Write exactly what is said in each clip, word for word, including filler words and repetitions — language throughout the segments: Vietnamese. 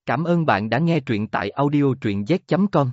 Cảm ơn bạn đã nghe truyện tại audio truyện z chấm com.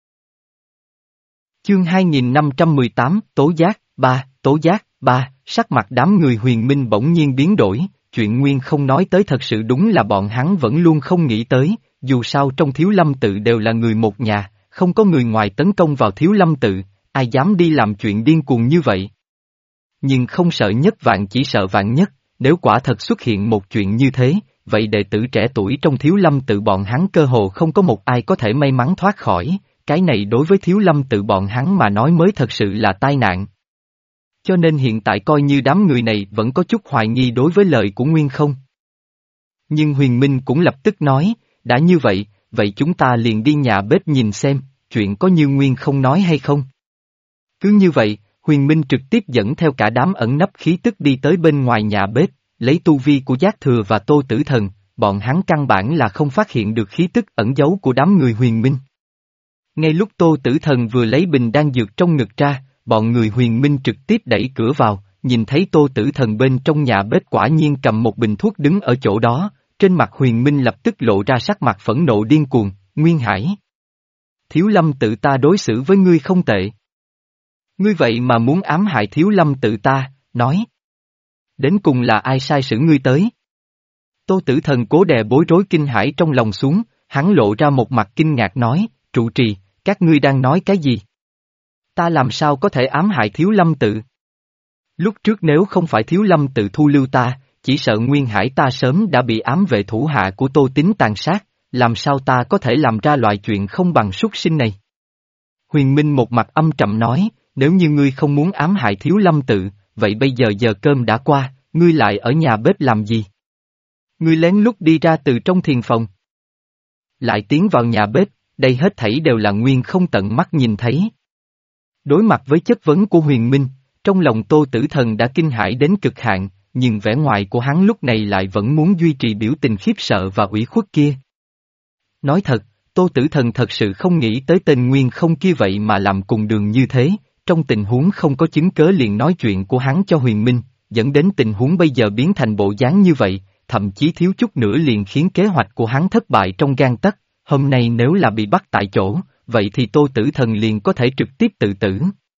Chương hai nghìn năm trăm mười tám, Tố giác, ba, Tố giác, ba, sắc mặt đám người Huyền Minh bỗng nhiên biến đổi, chuyện Nguyên không nói tới thật sự đúng là bọn hắn vẫn luôn không nghĩ tới, dù sao trong Thiếu Lâm tự đều là người một nhà, không có người ngoài tấn công vào Thiếu Lâm tự, ai dám đi làm chuyện điên cuồng như vậy. Nhưng không sợ nhất vạn chỉ sợ vạn nhất, nếu quả thật xuất hiện một chuyện như thế, vậy đệ tử trẻ tuổi trong Thiếu Lâm tự bọn hắn cơ hồ không có một ai có thể may mắn thoát khỏi, cái này đối với Thiếu Lâm tự bọn hắn mà nói mới thật sự là tai nạn. Cho nên hiện tại coi như đám người này vẫn có chút hoài nghi đối với lời của Nguyên không. Nhưng Huyền Minh cũng lập tức nói, đã như vậy, vậy chúng ta liền đi nhà bếp nhìn xem, chuyện có như Nguyên không nói hay không. Cứ như vậy, Huyền Minh trực tiếp dẫn theo cả đám ẩn nấp khí tức đi tới bên ngoài nhà bếp, lấy tu vi của Giác Thừa và Tô Tử Thần, bọn hắn căn bản là không phát hiện được khí tức ẩn giấu của đám người Huyền Minh. Ngay lúc Tô Tử Thần vừa lấy bình đan dược trong ngực ra, bọn người Huyền Minh trực tiếp đẩy cửa vào, nhìn thấy Tô Tử Thần bên trong nhà bếp quả nhiên cầm một bình thuốc đứng ở chỗ đó, trên mặt Huyền Minh lập tức lộ ra sắc mặt phẫn nộ điên cuồng, Nguyên Hải. Thiếu Lâm tự ta đối xử với ngươi không tệ. Ngươi vậy mà muốn ám hại Thiếu Lâm tự ta, nói. Đến cùng là ai sai sử ngươi tới? Tô Tử Thần cố đè bối rối kinh hãi trong lòng xuống, hắn lộ ra một mặt kinh ngạc nói, trụ trì, các ngươi đang nói cái gì? Ta làm sao có thể ám hại Thiếu Lâm tự? Lúc trước nếu không phải Thiếu Lâm tự thu lưu ta, chỉ sợ Nguyên Hải ta sớm đã bị ám vệ thủ hạ của Tô Tín tàn sát, làm sao ta có thể làm ra loại chuyện không bằng súc sinh này? Huyền Minh một mặt âm trầm nói, nếu như ngươi không muốn ám hại Thiếu Lâm tự, vậy bây giờ giờ cơm đã qua, ngươi lại ở nhà bếp làm gì? Ngươi lén lút đi ra từ trong thiền phòng. Lại tiến vào nhà bếp, đây hết thảy đều là Nguyên không tận mắt nhìn thấy. Đối mặt với chất vấn của Huyền Minh, trong lòng Tô Tử Thần đã kinh hãi đến cực hạn, nhưng vẻ ngoài của hắn lúc này lại vẫn muốn duy trì biểu tình khiếp sợ và ủy khuất kia. Nói thật, Tô Tử Thần thật sự không nghĩ tới tên Nguyên không kia vậy mà làm cùng đường như thế, trong tình huống không có chứng cớ liền nói chuyện của hắn cho Huyền Minh, dẫn đến tình huống bây giờ biến thành bộ dáng như vậy, thậm chí thiếu chút nữa liền khiến kế hoạch của hắn thất bại trong gang tấc. Hôm nay nếu là bị bắt tại chỗ, vậy thì Tô Tử Thần liền có thể trực tiếp tự tử.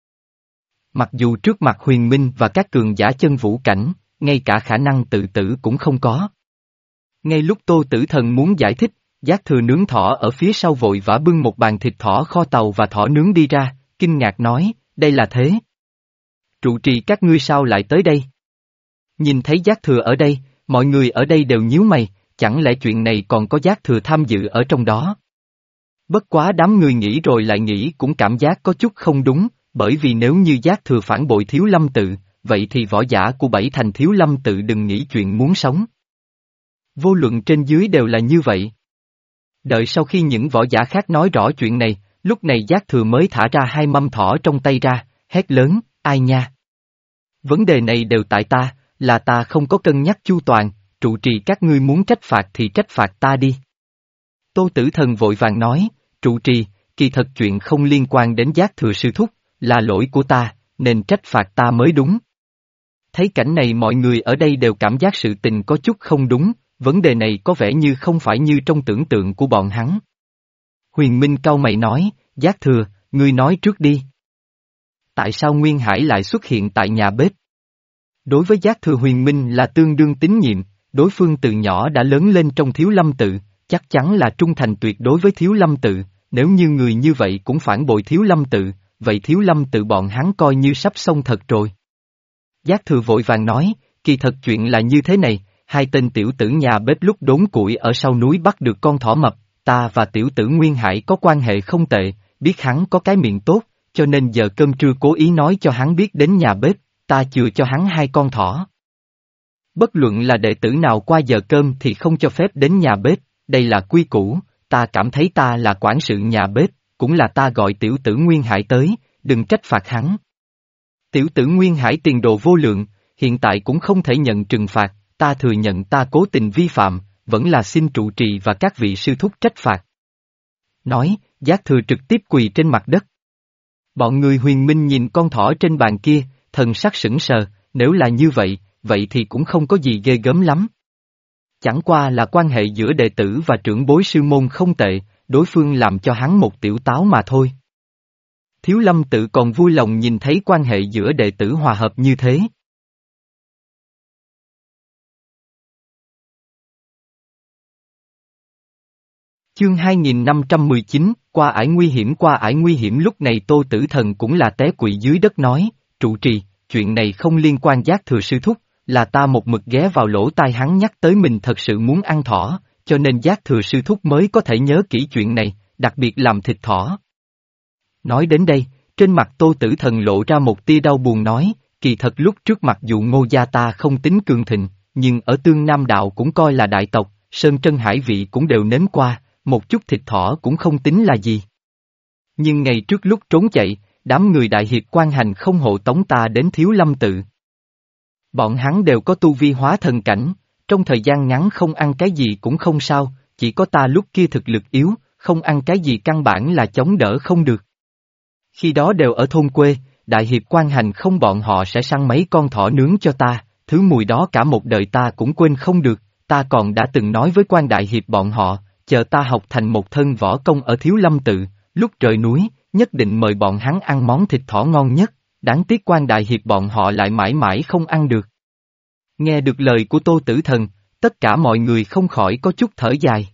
Mặc dù trước mặt Huyền Minh và các cường giả chân vũ cảnh, ngay cả khả năng tự tử cũng không có. Ngay lúc Tô Tử Thần muốn giải thích, Giác Thừa nướng thỏ ở phía sau vội vã bưng một bàn thịt thỏ kho tàu và thỏ nướng đi ra, kinh ngạc nói, đây là thế. Trụ trì các ngươi sao lại tới đây? Nhìn thấy Giác Thừa ở đây, mọi người ở đây đều nhíu mày, chẳng lẽ chuyện này còn có Giác Thừa tham dự ở trong đó? Bất quá đám người nghĩ rồi lại nghĩ cũng cảm giác có chút không đúng, bởi vì nếu như Giác Thừa phản bội Thiếu Lâm tự, vậy thì võ giả của bảy thành Thiếu Lâm tự đừng nghĩ chuyện muốn sống. Vô luận trên dưới đều là như vậy. Đợi sau khi những võ giả khác nói rõ chuyện này, lúc này Giác Thừa mới thả ra hai mâm thỏ trong tay ra, hét lớn, ai nha? Vấn đề này đều tại ta, là ta không có cân nhắc chu toàn, trụ trì các ngươi muốn trách phạt thì trách phạt ta đi. Tô Tử Thần vội vàng nói, trụ trì, kỳ thật chuyện không liên quan đến Giác Thừa sư thúc, là lỗi của ta, nên trách phạt ta mới đúng. Thấy cảnh này mọi người ở đây đều cảm giác sự tình có chút không đúng, vấn đề này có vẻ như không phải như trong tưởng tượng của bọn hắn. Huyền Minh cau mày nói, Giác Thừa, ngươi nói trước đi. Tại sao Nguyên Hải lại xuất hiện tại nhà bếp? Đối với Giác Thừa Huyền Minh là tương đương tín nhiệm, đối phương từ nhỏ đã lớn lên trong Thiếu Lâm tự, chắc chắn là trung thành tuyệt đối với Thiếu Lâm tự, nếu như người như vậy cũng phản bội Thiếu Lâm tự, vậy Thiếu Lâm tự bọn hắn coi như sắp xong thật rồi. Giác Thừa vội vàng nói, kỳ thật chuyện là như thế này, hai tên tiểu tử nhà bếp lúc đốn củi ở sau núi bắt được con thỏ mập, ta và tiểu tử Nguyên Hải có quan hệ không tệ, biết hắn có cái miệng tốt, cho nên giờ cơm trưa cố ý nói cho hắn biết đến nhà bếp, ta chừa cho hắn hai con thỏ. Bất luận là đệ tử nào qua giờ cơm thì không cho phép đến nhà bếp, đây là quy củ, ta cảm thấy ta là quản sự nhà bếp, cũng là ta gọi tiểu tử Nguyên Hải tới, đừng trách phạt hắn. Tiểu tử Nguyên Hải tiền đồ vô lượng, hiện tại cũng không thể nhận trừng phạt, ta thừa nhận ta cố tình vi phạm, vẫn là xin trụ trì và các vị sư thúc trách phạt. Nói, Giác Thừa trực tiếp quỳ trên mặt đất. Bọn người Huyền Minh nhìn con thỏ trên bàn kia, thần sắc sững sờ, nếu là như vậy, vậy thì cũng không có gì ghê gớm lắm. Chẳng qua là quan hệ giữa đệ tử và trưởng bối sư môn không tệ, đối phương làm cho hắn một tiểu táo mà thôi. Thiếu Lâm Tự còn vui lòng nhìn thấy quan hệ giữa đệ tử hòa hợp như thế. Chương hai nghìn năm trăm mười chín, qua ải nguy hiểm qua ải nguy hiểm lúc này Tô Tử Thần cũng là té quỵ dưới đất nói, trụ trì, chuyện này không liên quan Giác Thừa sư thúc, là ta một mực ghé vào lỗ tai hắn nhắc tới mình thật sự muốn ăn thỏ, cho nên Giác Thừa sư thúc mới có thể nhớ kỹ chuyện này, đặc biệt làm thịt thỏ. Nói đến đây, trên mặt Tô Tử Thần lộ ra một tia đau buồn nói, kỳ thật lúc trước mặc dù Ngô gia ta không tính cường thịnh, nhưng ở Tương Nam Đạo cũng coi là đại tộc, sơn trân hải vị cũng đều nếm qua, một chút thịt thỏ cũng không tính là gì. Nhưng ngày trước lúc trốn chạy, đám người đại hiệp quan hành không hộ tống ta đến Thiếu Lâm Tự. Bọn hắn đều có tu vi hóa thần cảnh, trong thời gian ngắn không ăn cái gì cũng không sao, chỉ có ta lúc kia thực lực yếu, không ăn cái gì căn bản là chống đỡ không được. Khi đó đều ở thôn quê, đại hiệp quan hành không bọn họ sẽ săn mấy con thỏ nướng cho ta, thứ mùi đó cả một đời ta cũng quên không được, ta còn đã từng nói với quan đại hiệp bọn họ, chờ ta học thành một thân võ công ở Thiếu Lâm Tự, lúc rời núi, nhất định mời bọn hắn ăn món thịt thỏ ngon nhất, đáng tiếc quan đại hiệp bọn họ lại mãi mãi không ăn được. Nghe được lời của Tô Tử Thần, tất cả mọi người không khỏi có chút thở dài.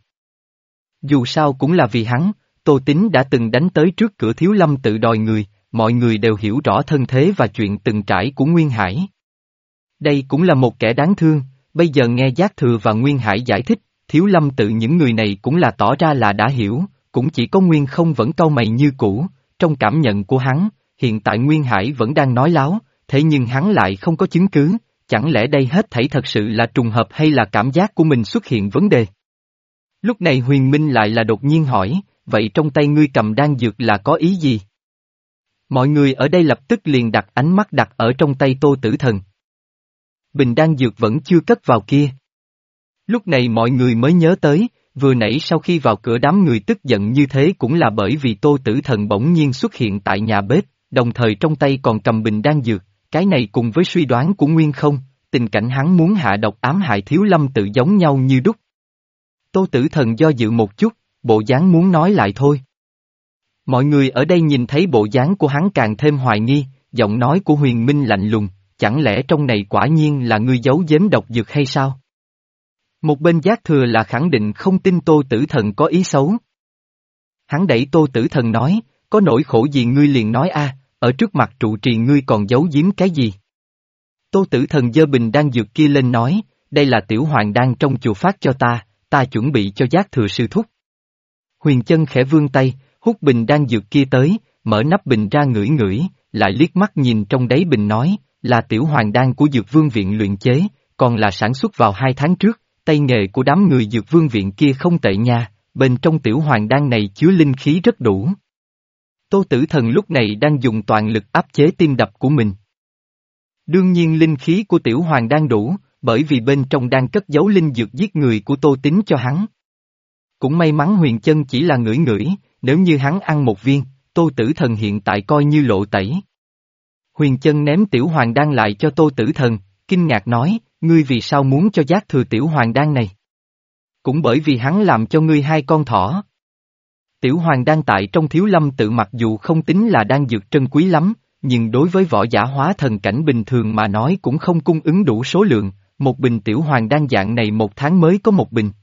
Dù sao cũng là vì hắn, Tô Tín đã từng đánh tới trước cửa Thiếu Lâm Tự đòi người, mọi người đều hiểu rõ thân thế và chuyện từng trải của Nguyên Hải. Đây cũng là một kẻ đáng thương, bây giờ nghe Giác Thừa và Nguyên Hải giải thích, Thiếu Lâm Tự những người này cũng là tỏ ra là đã hiểu, cũng chỉ có Nguyên Không vẫn cau mày như cũ, trong cảm nhận của hắn, hiện tại Nguyên Hải vẫn đang nói láo, thế nhưng hắn lại không có chứng cứ, chẳng lẽ đây hết thảy thật sự là trùng hợp hay là cảm giác của mình xuất hiện vấn đề? Lúc này Huyền Minh lại là đột nhiên hỏi, vậy trong tay ngươi cầm đan dược là có ý gì? Mọi người ở đây lập tức liền đặt ánh mắt đặt ở trong tay Tô Tử Thần. Bình đan dược vẫn chưa cất vào kia. Lúc này mọi người mới nhớ tới, vừa nãy sau khi vào cửa đám người tức giận như thế cũng là bởi vì Tô Tử Thần bỗng nhiên xuất hiện tại nhà bếp, đồng thời trong tay còn cầm bình đan dược, cái này cùng với suy đoán của Nguyên Không, tình cảnh hắn muốn hạ độc ám hại Thiếu Lâm Tự giống nhau như đúc. Tô Tử Thần do dự một chút, bộ dáng muốn nói lại thôi. Mọi người ở đây nhìn thấy bộ dáng của hắn càng thêm hoài nghi, giọng nói của Huyền Minh lạnh lùng, chẳng lẽ trong này quả nhiên là ngươi giấu giếm độc dược hay sao? Một bên Giác Thừa là khẳng định không tin Tô Tử Thần có ý xấu. Hắn đẩy Tô Tử Thần nói, có nỗi khổ gì ngươi liền nói a, ở trước mặt trụ trì ngươi còn giấu giếm cái gì? Tô Tử Thần giơ bình đan dược kia lên nói, đây là tiểu hoàng đan trong chùa phát cho ta, ta chuẩn bị cho Giác Thừa sư thúc. Huyền Chân khẽ vươn tay, hút bình đan dược kia tới, mở nắp bình ra ngửi ngửi, lại liếc mắt nhìn trong đáy bình nói, là tiểu hoàng đan của Dược Vương viện luyện chế, còn là sản xuất vào hai tháng trước, tay nghề của đám người Dược Vương viện kia không tệ nha, bên trong tiểu hoàng đan này chứa linh khí rất đủ. Tô Tử Thần lúc này đang dùng toàn lực áp chế tim đập của mình. Đương nhiên linh khí của tiểu hoàng đan đủ, bởi vì bên trong đang cất giấu linh dược giết người của Tô Tín cho hắn. Cũng may mắn Huyền Chân chỉ là ngửi ngửi, nếu như hắn ăn một viên, Tô Tử Thần hiện tại coi như lộ tẩy. Huyền Chân ném tiểu hoàng đan lại cho Tô Tử Thần, kinh ngạc nói, ngươi vì sao muốn cho Giác Thừa tiểu hoàng đan này? Cũng bởi vì hắn làm cho ngươi hai con thỏ. Tiểu hoàng đan tại trong Thiếu Lâm Tự mặc dù không tính là đan dược trân quý lắm, nhưng đối với võ giả hóa thần cảnh bình thường mà nói cũng không cung ứng đủ số lượng, một bình tiểu hoàng đan dạng này một tháng mới có một bình.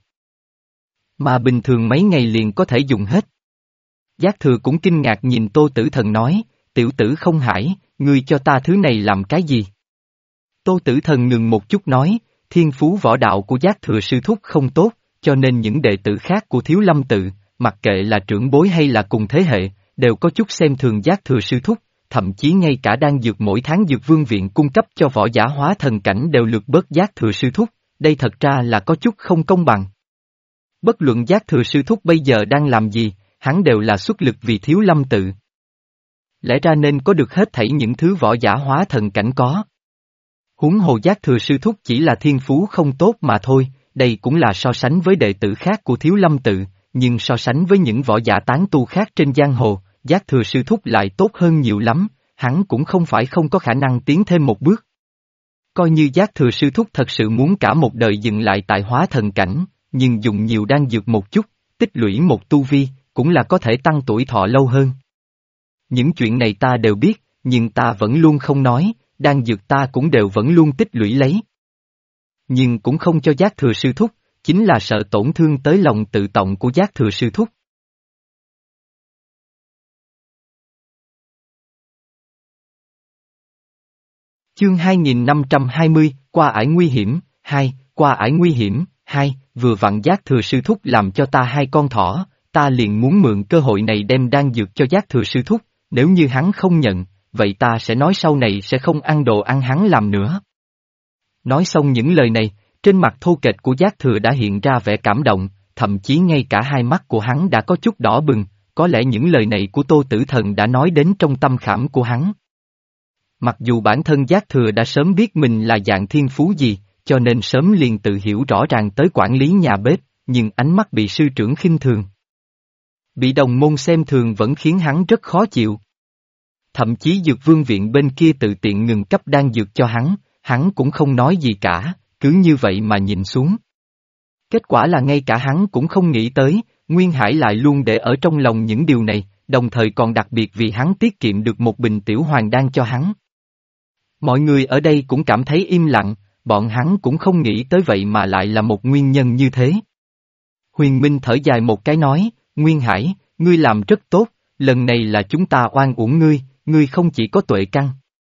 Mà bình thường mấy ngày liền có thể dùng hết. Giác Thừa cũng kinh ngạc nhìn Tô Tử Thần nói, tiểu tử không hải, ngươi cho ta thứ này làm cái gì? Tô Tử Thần ngừng một chút nói, thiên phú võ đạo của Giác Thừa sư thúc không tốt, cho nên những đệ tử khác của Thiếu Lâm Tự, mặc kệ là trưởng bối hay là cùng thế hệ, đều có chút xem thường Giác Thừa sư thúc, thậm chí ngay cả đan dược mỗi tháng Dược Vương viện cung cấp cho võ giả hóa thần cảnh đều lược bớt Giác Thừa sư thúc, đây thật ra là có chút không công bằng. Bất luận Giác Thừa sư thúc bây giờ đang làm gì, hắn đều là xuất lực vì Thiếu Lâm Tự. Lẽ ra nên có được hết thảy những thứ võ giả hóa thần cảnh có. Huống hồ Giác Thừa sư thúc chỉ là thiên phú không tốt mà thôi, đây cũng là so sánh với đệ tử khác của Thiếu Lâm Tự, nhưng so sánh với những võ giả tán tu khác trên giang hồ, Giác Thừa sư thúc lại tốt hơn nhiều lắm, hắn cũng không phải không có khả năng tiến thêm một bước. Coi như Giác Thừa sư thúc thật sự muốn cả một đời dừng lại tại hóa thần cảnh, nhưng dùng nhiều đan dược một chút, tích lũy một tu vi, cũng là có thể tăng tuổi thọ lâu hơn. Những chuyện này ta đều biết, nhưng ta vẫn luôn không nói, đan dược ta cũng đều vẫn luôn tích lũy lấy. Nhưng cũng không cho Giác Thừa sư thúc, chính là sợ tổn thương tới lòng tự trọng của Giác Thừa sư thúc. Chương hai nghìn năm trăm hai mươi, qua ải nguy hiểm, hai, qua ải nguy hiểm, hai, vừa vặn Giác Thừa sư thúc làm cho ta hai con thỏ, ta liền muốn mượn cơ hội này đem đan dược cho Giác Thừa sư thúc, nếu như hắn không nhận, vậy ta sẽ nói sau này sẽ không ăn đồ ăn hắn làm nữa. Nói xong những lời này, trên mặt thô kệch của Giác Thừa đã hiện ra vẻ cảm động, thậm chí ngay cả hai mắt của hắn đã có chút đỏ bừng, có lẽ những lời này của Tô Tử Thần đã nói đến trong tâm khảm của hắn. Mặc dù bản thân Giác Thừa đã sớm biết mình là dạng thiên phú gì, cho nên sớm liền tự hiểu rõ ràng tới quản lý nhà bếp, nhưng ánh mắt bị sư trưởng khinh thường. Bị đồng môn xem thường vẫn khiến hắn rất khó chịu. Thậm chí Dược Vương viện bên kia tự tiện ngừng cấp đan dược cho hắn, hắn cũng không nói gì cả, cứ như vậy mà nhìn xuống. Kết quả là ngay cả hắn cũng không nghĩ tới, Nguyên Hải lại luôn để ở trong lòng những điều này, đồng thời còn đặc biệt vì hắn tiết kiệm được một bình tiểu hoàng đan cho hắn. Mọi người ở đây cũng cảm thấy im lặng, bọn hắn cũng không nghĩ tới vậy mà lại là một nguyên nhân như thế. Huyền Minh thở dài một cái nói, Nguyên Hải, ngươi làm rất tốt, lần này là chúng ta oan uổng ngươi, ngươi không chỉ có tuệ căn.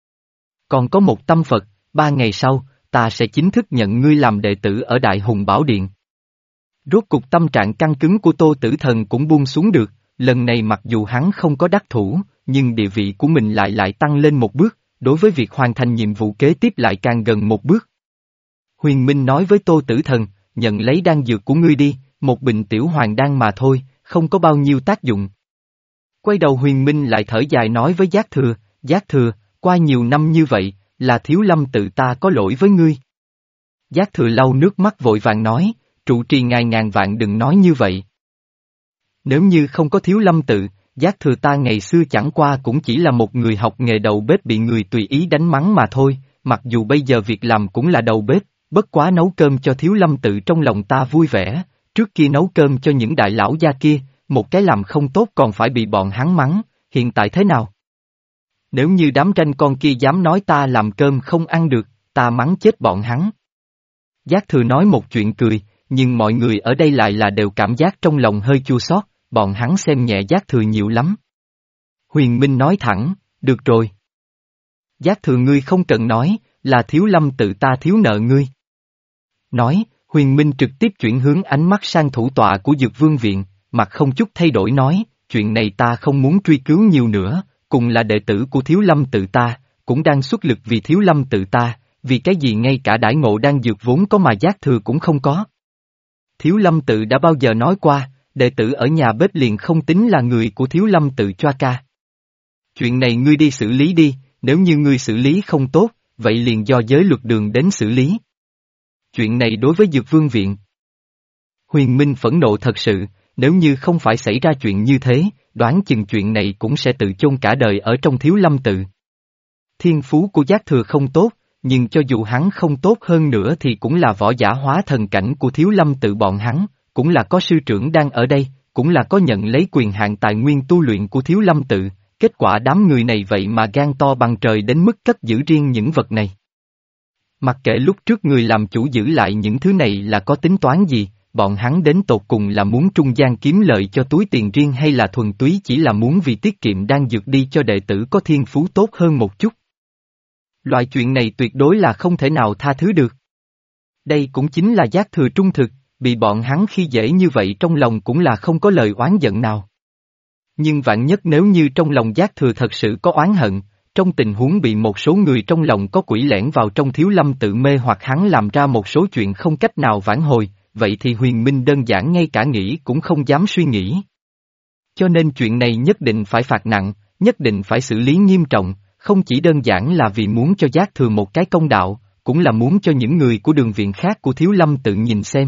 Còn có một tâm Phật, ba ngày sau, ta sẽ chính thức nhận ngươi làm đệ tử ở Đại Hùng Bảo Điện. Rốt cục tâm trạng căng cứng của Tô Tử Thần cũng buông xuống được, lần này mặc dù hắn không có đắc thủ, nhưng địa vị của mình lại lại tăng lên một bước, đối với việc hoàn thành nhiệm vụ kế tiếp lại càng gần một bước. Huyền Minh nói với Tô Tử Thần, nhận lấy đan dược của ngươi đi, một bình tiểu hoàng đan mà thôi, không có bao nhiêu tác dụng. Quay đầu Huyền Minh lại thở dài nói với Giác Thừa, Giác Thừa, qua nhiều năm như vậy, là Thiếu Lâm tự ta có lỗi với ngươi. Giác Thừa lau nước mắt vội vàng nói, trụ trì ngài ngàn vạn đừng nói như vậy. Nếu như không có Thiếu Lâm tự, Giác Thừa ta ngày xưa chẳng qua cũng chỉ là một người học nghề đầu bếp bị người tùy ý đánh mắng mà thôi, mặc dù bây giờ việc làm cũng là đầu bếp, bất quá nấu cơm cho Thiếu Lâm tự trong lòng ta vui vẻ, trước kia nấu cơm cho những đại lão gia kia, một cái làm không tốt còn phải bị bọn hắn mắng, hiện tại thế nào? Nếu như đám tranh con kia dám nói ta làm cơm không ăn được, ta mắng chết bọn hắn. Giác Thừa nói một chuyện cười, nhưng mọi người ở đây lại là đều cảm giác trong lòng hơi chua xót, bọn hắn xem nhẹ Giác Thừa nhiều lắm. Huyền Minh nói thẳng, được rồi. Giác Thừa ngươi không cần nói, là Thiếu Lâm tự ta thiếu nợ ngươi. Nói, Huyền Minh trực tiếp chuyển hướng ánh mắt sang thủ tọa của Dược Vương viện, mặt không chút thay đổi nói, chuyện này ta không muốn truy cứu nhiều nữa, cùng là đệ tử của Thiếu Lâm tự ta, cũng đang xuất lực vì Thiếu Lâm tự ta, vì cái gì ngay cả đãi ngộ đang dược vốn có mà Giác Thừa cũng không có. Thiếu Lâm tự đã bao giờ nói qua, đệ tử ở nhà bếp liền không tính là người của Thiếu Lâm tự choa ca. Chuyện này ngươi đi xử lý đi, nếu như ngươi xử lý không tốt, vậy liền do giới luật đường đến xử lý. Chuyện này đối với Dược Vương viện. Huyền Minh phẫn nộ thật sự, nếu như không phải xảy ra chuyện như thế, đoán chừng chuyện này cũng sẽ tự chôn cả đời ở trong Thiếu Lâm tự. Thiên phú của Giác Thừa không tốt, nhưng cho dù hắn không tốt hơn nữa thì cũng là võ giả hóa thần cảnh của Thiếu Lâm tự bọn hắn, cũng là có sư trưởng đang ở đây, cũng là có nhận lấy quyền hạn tài nguyên tu luyện của Thiếu Lâm tự, kết quả đám người này vậy mà gan to bằng trời đến mức cất giữ riêng những vật này. Mặc kệ lúc trước người làm chủ giữ lại những thứ này là có tính toán gì, bọn hắn đến tột cùng là muốn trung gian kiếm lợi cho túi tiền riêng hay là thuần túy chỉ là muốn vì tiết kiệm đang dược đi cho đệ tử có thiên phú tốt hơn một chút. Loại chuyện này tuyệt đối là không thể nào tha thứ được. Đây cũng chính là Giác Thừa trung thực, bị bọn hắn khi dễ như vậy trong lòng cũng là không có lời oán giận nào. Nhưng vạn nhất nếu như trong lòng Giác Thừa thật sự có oán hận, trong tình huống bị một số người trong lòng có quỷ lẻn vào trong Thiếu Lâm tự mê hoặc hắn làm ra một số chuyện không cách nào vãn hồi, vậy thì Huyền Minh đơn giản ngay cả nghĩ cũng không dám suy nghĩ. Cho nên chuyện này nhất định phải phạt nặng, nhất định phải xử lý nghiêm trọng, không chỉ đơn giản là vì muốn cho Giác Thừa một cái công đạo, cũng là muốn cho những người của đường viện khác của Thiếu Lâm tự nhìn xem.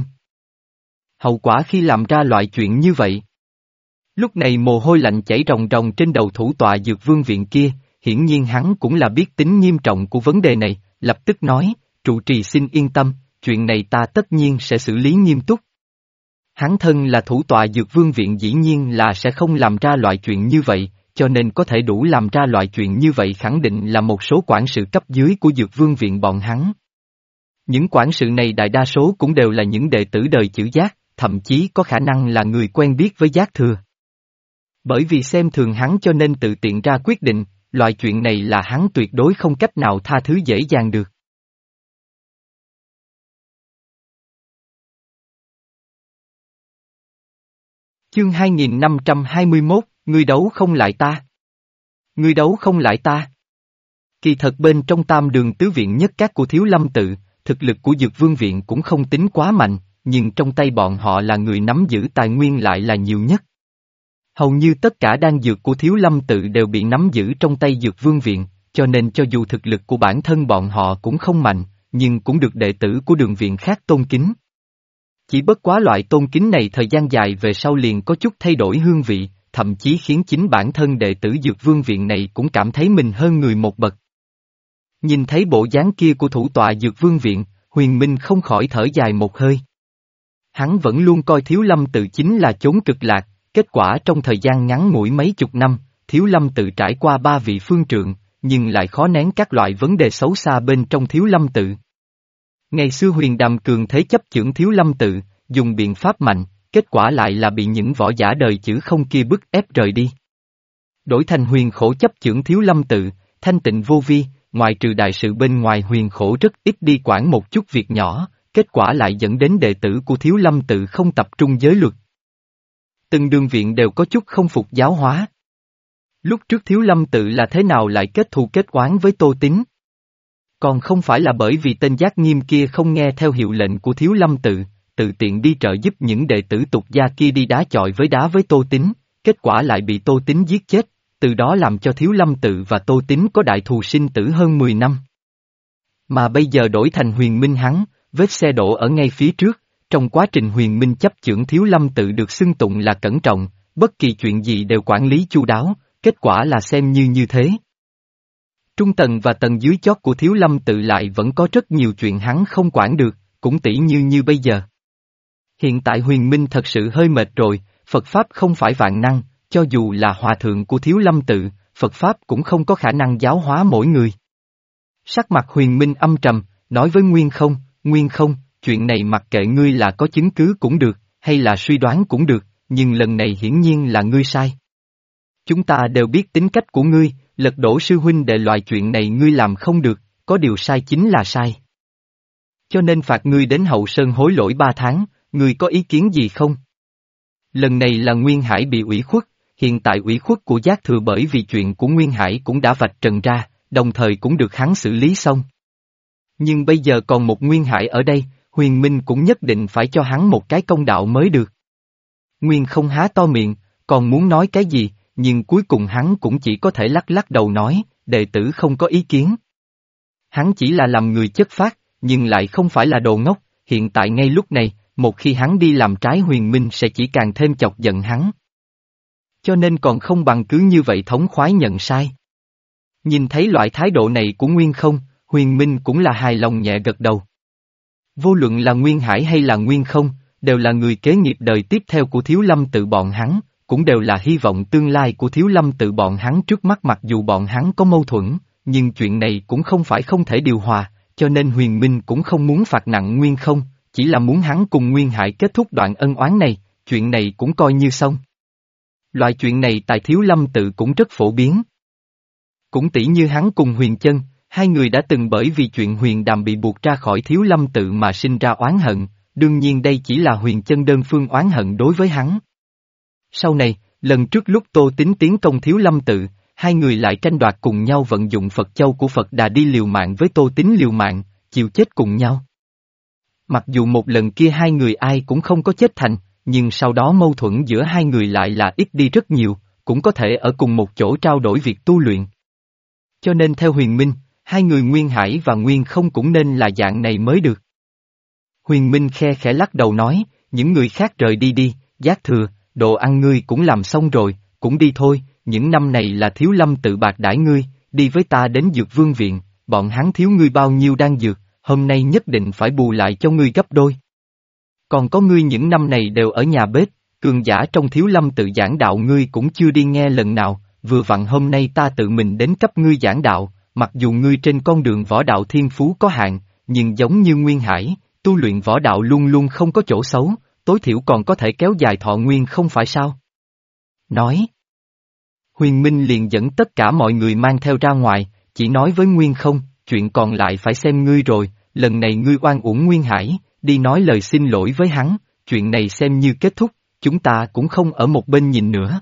Hậu quả khi làm ra loại chuyện như vậy. Lúc này mồ hôi lạnh chảy ròng ròng trên đầu thủ tọa Dược Vương viện kia, hiển nhiên hắn cũng là biết tính nghiêm trọng của vấn đề này, lập tức nói, trụ trì xin yên tâm, chuyện này ta tất nhiên sẽ xử lý nghiêm túc. Hắn thân là thủ tọa Dược Vương Viện dĩ nhiên là sẽ không làm ra loại chuyện như vậy, cho nên có thể đủ làm ra loại chuyện như vậy khẳng định là một số quản sự cấp dưới của Dược Vương Viện bọn hắn. Những quản sự này đại đa số cũng đều là những đệ tử đời chữ Giác, thậm chí có khả năng là người quen biết với Giác Thừa. Bởi vì xem thường hắn cho nên tự tiện ra quyết định, loại chuyện này là hắn tuyệt đối không cách nào tha thứ dễ dàng được. Chương hai nghìn năm trăm hai mươi mốt, ngươi đấu không lại ta. Ngươi đấu không lại ta. Kỳ thật bên trong tam đường tứ viện nhất các của Thiếu Lâm tự, thực lực của Dược Vương Viện cũng không tính quá mạnh, nhưng trong tay bọn họ là người nắm giữ tài nguyên lại là nhiều nhất. Hầu như tất cả đan dược của Thiếu Lâm tự đều bị nắm giữ trong tay Dược Vương Viện, cho nên cho dù thực lực của bản thân bọn họ cũng không mạnh, nhưng cũng được đệ tử của đường viện khác tôn kính. Chỉ bất quá loại tôn kính này thời gian dài về sau liền có chút thay đổi hương vị, thậm chí khiến chính bản thân đệ tử Dược Vương Viện này cũng cảm thấy mình hơn người một bậc. Nhìn thấy bộ dáng kia của thủ tọa Dược Vương Viện, Huyền Minh không khỏi thở dài một hơi. Hắn vẫn luôn coi Thiếu Lâm tự chính là chốn cực lạc, kết quả trong thời gian ngắn ngủi mấy chục năm, Thiếu Lâm tự trải qua ba vị phương trượng, nhưng lại khó nén các loại vấn đề xấu xa bên trong Thiếu Lâm tự. Ngày xưa Huyền Đàm cường thế chấp chưởng Thiếu Lâm tự, dùng biện pháp mạnh, kết quả lại là bị những võ giả đời chữ không kia bức ép rời đi. Đổi thành Huyền Khổ chấp chưởng Thiếu Lâm tự, thanh tịnh vô vi, ngoài trừ đại sự bên ngoài Huyền Khổ rất ít đi quản một chút việc nhỏ, kết quả lại dẫn đến đệ tử của Thiếu Lâm tự không tập trung giới luật. Từng đường viện đều có chút không phục giáo hóa. Lúc trước Thiếu Lâm tự là thế nào lại kết thù kết oán với Tô Tín? Còn không phải là bởi vì tên Giác Nghiêm kia không nghe theo hiệu lệnh của Thiếu Lâm tự, tự tiện đi trợ giúp những đệ tử tục gia kia đi đá chọi với đá với Tô Tín, kết quả lại bị Tô Tín giết chết, từ đó làm cho Thiếu Lâm tự và Tô Tín có đại thù sinh tử hơn mười năm. Mà bây giờ đổi thành Huyền Minh hắn, vết xe đổ ở ngay phía trước, trong quá trình Huyền Minh chấp chưởng Thiếu Lâm tự được xưng tụng là cẩn trọng, bất kỳ chuyện gì đều quản lý chu đáo, kết quả là xem như như thế. Trung tầng và tầng dưới chót của Thiếu Lâm tự lại vẫn có rất nhiều chuyện hắn không quản được, cũng tỉ như như bây giờ. Hiện tại Huyền Minh thật sự hơi mệt rồi, Phật Pháp không phải vạn năng, cho dù là hòa thượng của Thiếu Lâm tự, Phật Pháp cũng không có khả năng giáo hóa mỗi người. Sắc mặt Huyền Minh âm trầm, nói với Nguyên Không, Nguyên Không, chuyện này mặc kệ ngươi là có chứng cứ cũng được, hay là suy đoán cũng được, nhưng lần này hiển nhiên là ngươi sai. Chúng ta đều biết tính cách của ngươi, lật đổ sư huynh đệ loại chuyện này ngươi làm không được, có điều sai chính là sai. Cho nên phạt ngươi đến Hậu Sơn hối lỗi ba tháng, ngươi có ý kiến gì không? Lần này là Nguyên Hải bị ủy khuất, hiện tại ủy khuất của Giác Thừa bởi vì chuyện của Nguyên Hải cũng đã vạch trần ra, đồng thời cũng được hắn xử lý xong. Nhưng bây giờ còn một Nguyên Hải ở đây, Huyền Minh cũng nhất định phải cho hắn một cái công đạo mới được. Nguyên Không há to miệng, còn muốn nói cái gì, nhưng cuối cùng hắn cũng chỉ có thể lắc lắc đầu nói, đệ tử không có ý kiến. Hắn chỉ là làm người chất phác, nhưng lại không phải là đồ ngốc, hiện tại ngay lúc này, một khi hắn đi làm trái Huyền Minh sẽ chỉ càng thêm chọc giận hắn. Cho nên còn không bằng cứ như vậy thống khoái nhận sai. Nhìn thấy loại thái độ này của Nguyên Không, Huyền Minh cũng là hài lòng nhẹ gật đầu. Vô luận là Nguyên Hải hay là Nguyên Không, đều là người kế nghiệp đời tiếp theo của Thiếu Lâm tự bọn hắn, cũng đều là hy vọng tương lai của Thiếu Lâm tự bọn hắn trước mắt mặc dù bọn hắn có mâu thuẫn, nhưng chuyện này cũng không phải không thể điều hòa, cho nên Huyền Minh cũng không muốn phạt nặng Nguyên Không, chỉ là muốn hắn cùng Nguyên Hải kết thúc đoạn ân oán này, chuyện này cũng coi như xong. Loại chuyện này tại Thiếu Lâm tự cũng rất phổ biến. Cũng tỷ như hắn cùng Huyền Chân, hai người đã từng bởi vì chuyện Huyền Đàm bị buộc ra khỏi Thiếu Lâm tự mà sinh ra oán hận, đương nhiên đây chỉ là Huyền Chân đơn phương oán hận đối với hắn. Sau này, lần trước lúc Tô Tín tiến công Thiếu Lâm tự, hai người lại tranh đoạt cùng nhau vận dụng Phật Châu của Phật Đà đi liều mạng với Tô Tín liều mạng, chịu chết cùng nhau. Mặc dù một lần kia hai người ai cũng không có chết thành, nhưng sau đó mâu thuẫn giữa hai người lại là ít đi rất nhiều, cũng có thể ở cùng một chỗ trao đổi việc tu luyện. Cho nên theo Huyền Minh, hai người Nguyên Hải và Nguyên Không cũng nên là dạng này mới được. Huyền Minh khe khẽ lắc đầu nói, những người khác rời đi đi, Giác Thừa, đồ ăn ngươi cũng làm xong rồi, cũng đi thôi, những năm này là Thiếu Lâm tự bạc đãi ngươi, đi với ta đến Dược Vương Viện, bọn hắn thiếu ngươi bao nhiêu đan dược, hôm nay nhất định phải bù lại cho ngươi gấp đôi. Còn có ngươi những năm này đều ở nhà bếp, cường giả trong Thiếu Lâm tự giảng đạo ngươi cũng chưa đi nghe lần nào, vừa vặn hôm nay ta tự mình đến cấp ngươi giảng đạo, mặc dù ngươi trên con đường võ đạo thiên phú có hạn, nhưng giống như Nguyên Hải, tu luyện võ đạo luôn luôn không có chỗ xấu, tối thiểu còn có thể kéo dài thọ nguyên không phải sao? Nói. Huyền Minh liền dẫn tất cả mọi người mang theo ra ngoài, chỉ nói với Nguyên Không, chuyện còn lại phải xem ngươi rồi, lần này ngươi oan uổng Nguyên Hải, đi nói lời xin lỗi với hắn, chuyện này xem như kết thúc, chúng ta cũng không ở một bên nhìn nữa.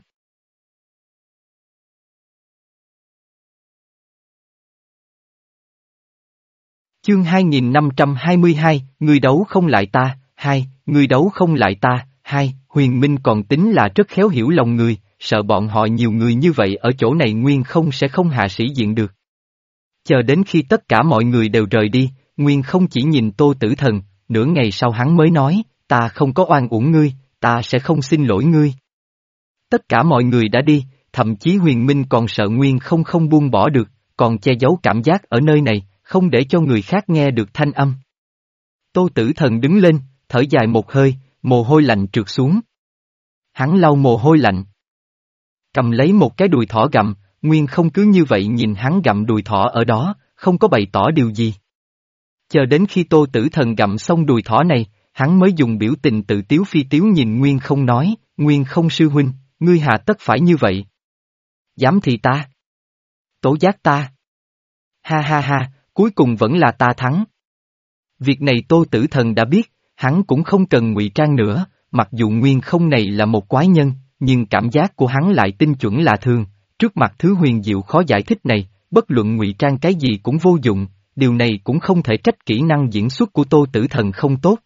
Chương hai nghìn năm trăm hai mươi hai, ngươi đấu không lại ta, hai, ngươi đấu không lại ta, hai, Huyền Minh còn tính là rất khéo hiểu lòng người, sợ bọn họ nhiều người như vậy ở chỗ này Nguyên Không sẽ không hạ sĩ diện được. Chờ đến khi tất cả mọi người đều rời đi, Nguyên Không chỉ nhìn Tô Tử Thần, nửa ngày sau hắn mới nói, ta không có oan uổng ngươi, ta sẽ không xin lỗi ngươi. Tất cả mọi người đã đi, thậm chí Huyền Minh còn sợ Nguyên Không không buông bỏ được, còn che giấu cảm giác ở nơi này, không để cho người khác nghe được thanh âm. Tô Tử Thần đứng lên, thở dài một hơi, mồ hôi lạnh trượt xuống. Hắn lau mồ hôi lạnh. Cầm lấy một cái đùi thỏ gặm, Nguyên Không cứ như vậy nhìn hắn gặm đùi thỏ ở đó, không có bày tỏ điều gì. Chờ đến khi Tô Tử Thần gặm xong đùi thỏ này, hắn mới dùng biểu tình tự tiếu phi tiếu nhìn Nguyên Không nói, Nguyên Không sư huynh, ngươi hà tất phải như vậy. Dám thì ta. Tố giác ta. Ha ha ha, cuối cùng vẫn là ta thắng. Việc này Tô Tử Thần đã biết, hắn cũng không cần ngụy trang nữa, mặc dù Nguyên Không này là một quái nhân, nhưng cảm giác của hắn lại tinh chuẩn lạ thường, trước mặt thứ huyền diệu khó giải thích này, bất luận ngụy trang cái gì cũng vô dụng, điều này cũng không thể trách kỹ năng diễn xuất của Tô Tử Thần không tốt.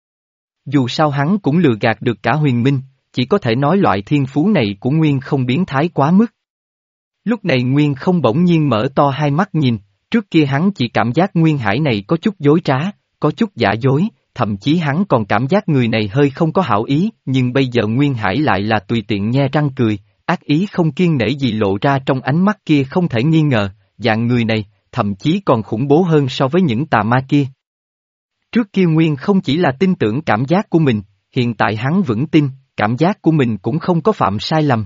Dù sao hắn cũng lừa gạt được cả Huyền Minh, chỉ có thể nói loại thiên phú này của Nguyên Không biến thái quá mức. Lúc này Nguyên Không bỗng nhiên mở to hai mắt nhìn, trước kia hắn chỉ cảm giác Nguyên Hải này có chút dối trá, có chút giả dối, thậm chí hắn còn cảm giác người này hơi không có hảo ý, nhưng bây giờ Nguyên Hải lại là tùy tiện nhe răng cười, ác ý không kiêng nể gì lộ ra trong ánh mắt kia không thể nghi ngờ, dạng người này, thậm chí còn khủng bố hơn so với những tà ma kia. Trước kia Nguyên không chỉ là tin tưởng cảm giác của mình, hiện tại hắn vững tin, cảm giác của mình cũng không có phạm sai lầm.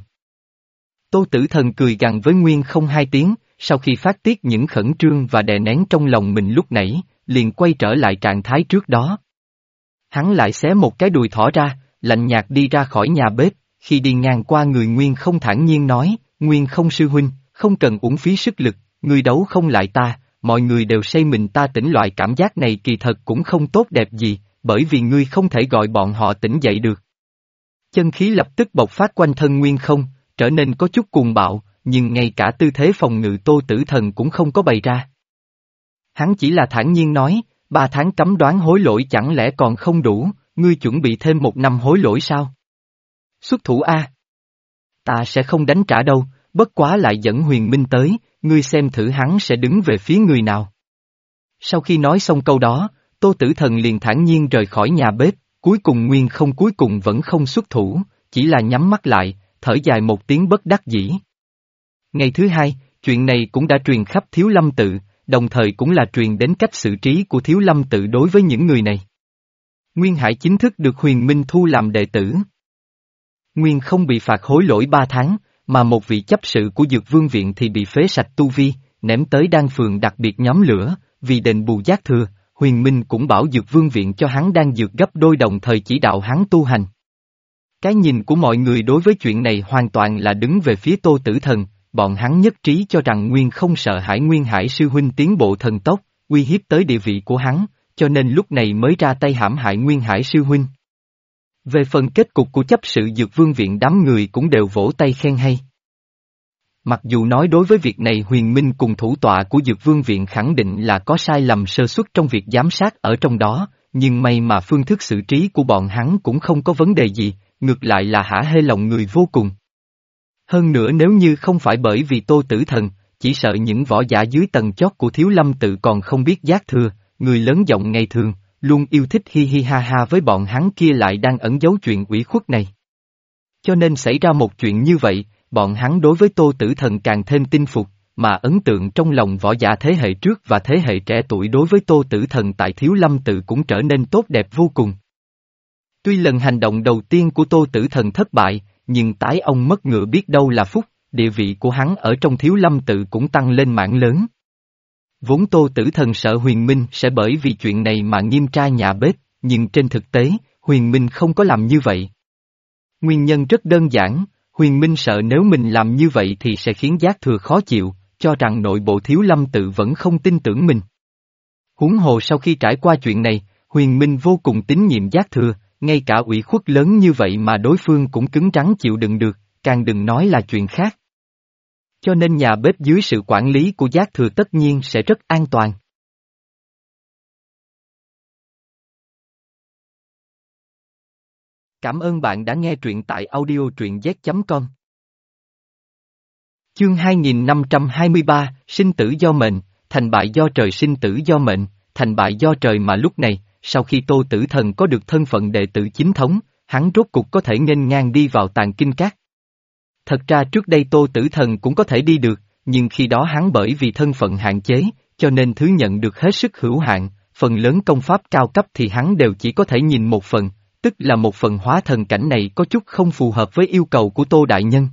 Tô Tử Thần cười gằn với Nguyên không hai tiếng, sau khi phát tiết những khẩn trương và đè nén trong lòng mình lúc nãy, liền quay trở lại trạng thái trước đó. Hắn lại xé một cái đùi thỏ ra, lạnh nhạt đi ra khỏi nhà bếp, khi đi ngang qua người Nguyên không thản nhiên nói, Nguyên không sư huynh, không cần uổng phí sức lực, ngươi đấu không lại ta, mọi người đều say mình ta tỉnh loại cảm giác này kỳ thật cũng không tốt đẹp gì, bởi vì ngươi không thể gọi bọn họ tỉnh dậy được. Chân khí lập tức bộc phát quanh thân Nguyên không, trở nên có chút cuồng bạo, nhưng ngay cả tư thế phòng ngự Tô Tử Thần cũng không có bày ra. Hắn chỉ là thản nhiên nói, ba tháng cấm đoán hối lỗi chẳng lẽ còn không đủ, ngươi chuẩn bị thêm một năm hối lỗi sao? Xuất thủ A. Ta sẽ không đánh trả đâu, bất quá lại dẫn Huyền Minh tới, ngươi xem thử hắn sẽ đứng về phía người nào. Sau khi nói xong câu đó, Tô Tử Thần liền thản nhiên rời khỏi nhà bếp, cuối cùng Nguyên không cuối cùng vẫn không xuất thủ, chỉ là nhắm mắt lại, thở dài một tiếng bất đắc dĩ. Ngày thứ hai, chuyện này cũng đã truyền khắp Thiếu Lâm tự, đồng thời cũng là truyền đến cách xử trí của Thiếu Lâm tự đối với những người này. Nguyên Hải chính thức được Huyền Minh thu làm đệ tử. Nguyên không bị phạt hối lỗi ba tháng, mà một vị chấp sự của Dược Vương Viện thì bị phế sạch tu vi, ném tới đan phường đặc biệt nhóm lửa, vì đền bù giác thừa, Huyền Minh cũng bảo Dược Vương Viện cho hắn đan dược gấp đôi đồng thời chỉ đạo hắn tu hành. Cái nhìn của mọi người đối với chuyện này hoàn toàn là đứng về phía Tô Tử Thần, bọn hắn nhất trí cho rằng Nguyên không sợ hãi Nguyên Hải sư huynh tiến bộ thần tốc, uy hiếp tới địa vị của hắn, cho nên lúc này mới ra tay hãm hại Nguyên Hải sư huynh. Về phần kết cục của chấp sự Dược Vương Viện đám người cũng đều vỗ tay khen hay. Mặc dù nói đối với việc này Huyền Minh cùng thủ tọa của Dược Vương Viện khẳng định là có sai lầm sơ suất trong việc giám sát ở trong đó, nhưng may mà phương thức xử trí của bọn hắn cũng không có vấn đề gì, ngược lại là hả hê lòng người vô cùng. Hơn nữa nếu như không phải bởi vì Tô Tử Thần, chỉ sợ những võ giả dưới tầng chót của Thiếu Lâm tự còn không biết giác thừa, người lớn giọng ngày thường, luôn yêu thích hi hi ha ha với bọn hắn kia lại đang ẩn giấu chuyện ủy khuất này. Cho nên xảy ra một chuyện như vậy, bọn hắn đối với Tô Tử Thần càng thêm tin phục, mà ấn tượng trong lòng võ giả thế hệ trước và thế hệ trẻ tuổi đối với Tô Tử Thần tại Thiếu Lâm Tự cũng trở nên tốt đẹp vô cùng. Tuy lần hành động đầu tiên của Tô Tử Thần thất bại, nhưng tái ông mất ngựa biết đâu là phúc, địa vị của hắn ở trong Thiếu Lâm Tự cũng tăng lên mảng lớn. Vốn Tô Tử Thần sợ Huyền Minh sẽ bởi vì chuyện này mà nghiêm tra nhà bếp, nhưng trên thực tế, Huyền Minh không có làm như vậy. Nguyên nhân rất đơn giản, Huyền Minh sợ nếu mình làm như vậy thì sẽ khiến Giác Thừa khó chịu, cho rằng nội bộ Thiếu Lâm Tự vẫn không tin tưởng mình. Huống hồ sau khi trải qua chuyện này, Huyền Minh vô cùng tín nhiệm Giác Thừa, ngay cả ủy khuất lớn như vậy mà đối phương cũng cứng rắn chịu đựng được, càng đừng nói là chuyện khác. Cho nên nhà bếp dưới sự quản lý của Giác Thừa tất nhiên sẽ rất an toàn. Cảm ơn bạn đã nghe truyện tại audio truyện z chấm com. Chương hai nghìn năm trăm hai mươi ba, sinh tử do mệnh, thành bại do trời. Sinh tử do mệnh, thành bại do trời. Mà lúc này, sau khi Tô Tử Thần có được thân phận đệ tử chính thống, hắn rốt cục có thể nghênh ngang đi vào Tàng Kinh Các. Thật ra trước đây Tô Tử Thần cũng có thể đi được, nhưng khi đó hắn bởi vì thân phận hạn chế, cho nên thứ nhận được hết sức hữu hạn, phần lớn công pháp cao cấp thì hắn đều chỉ có thể nhìn một phần, tức là một phần hóa thần cảnh này có chút không phù hợp với yêu cầu của Tô Đại Nhân.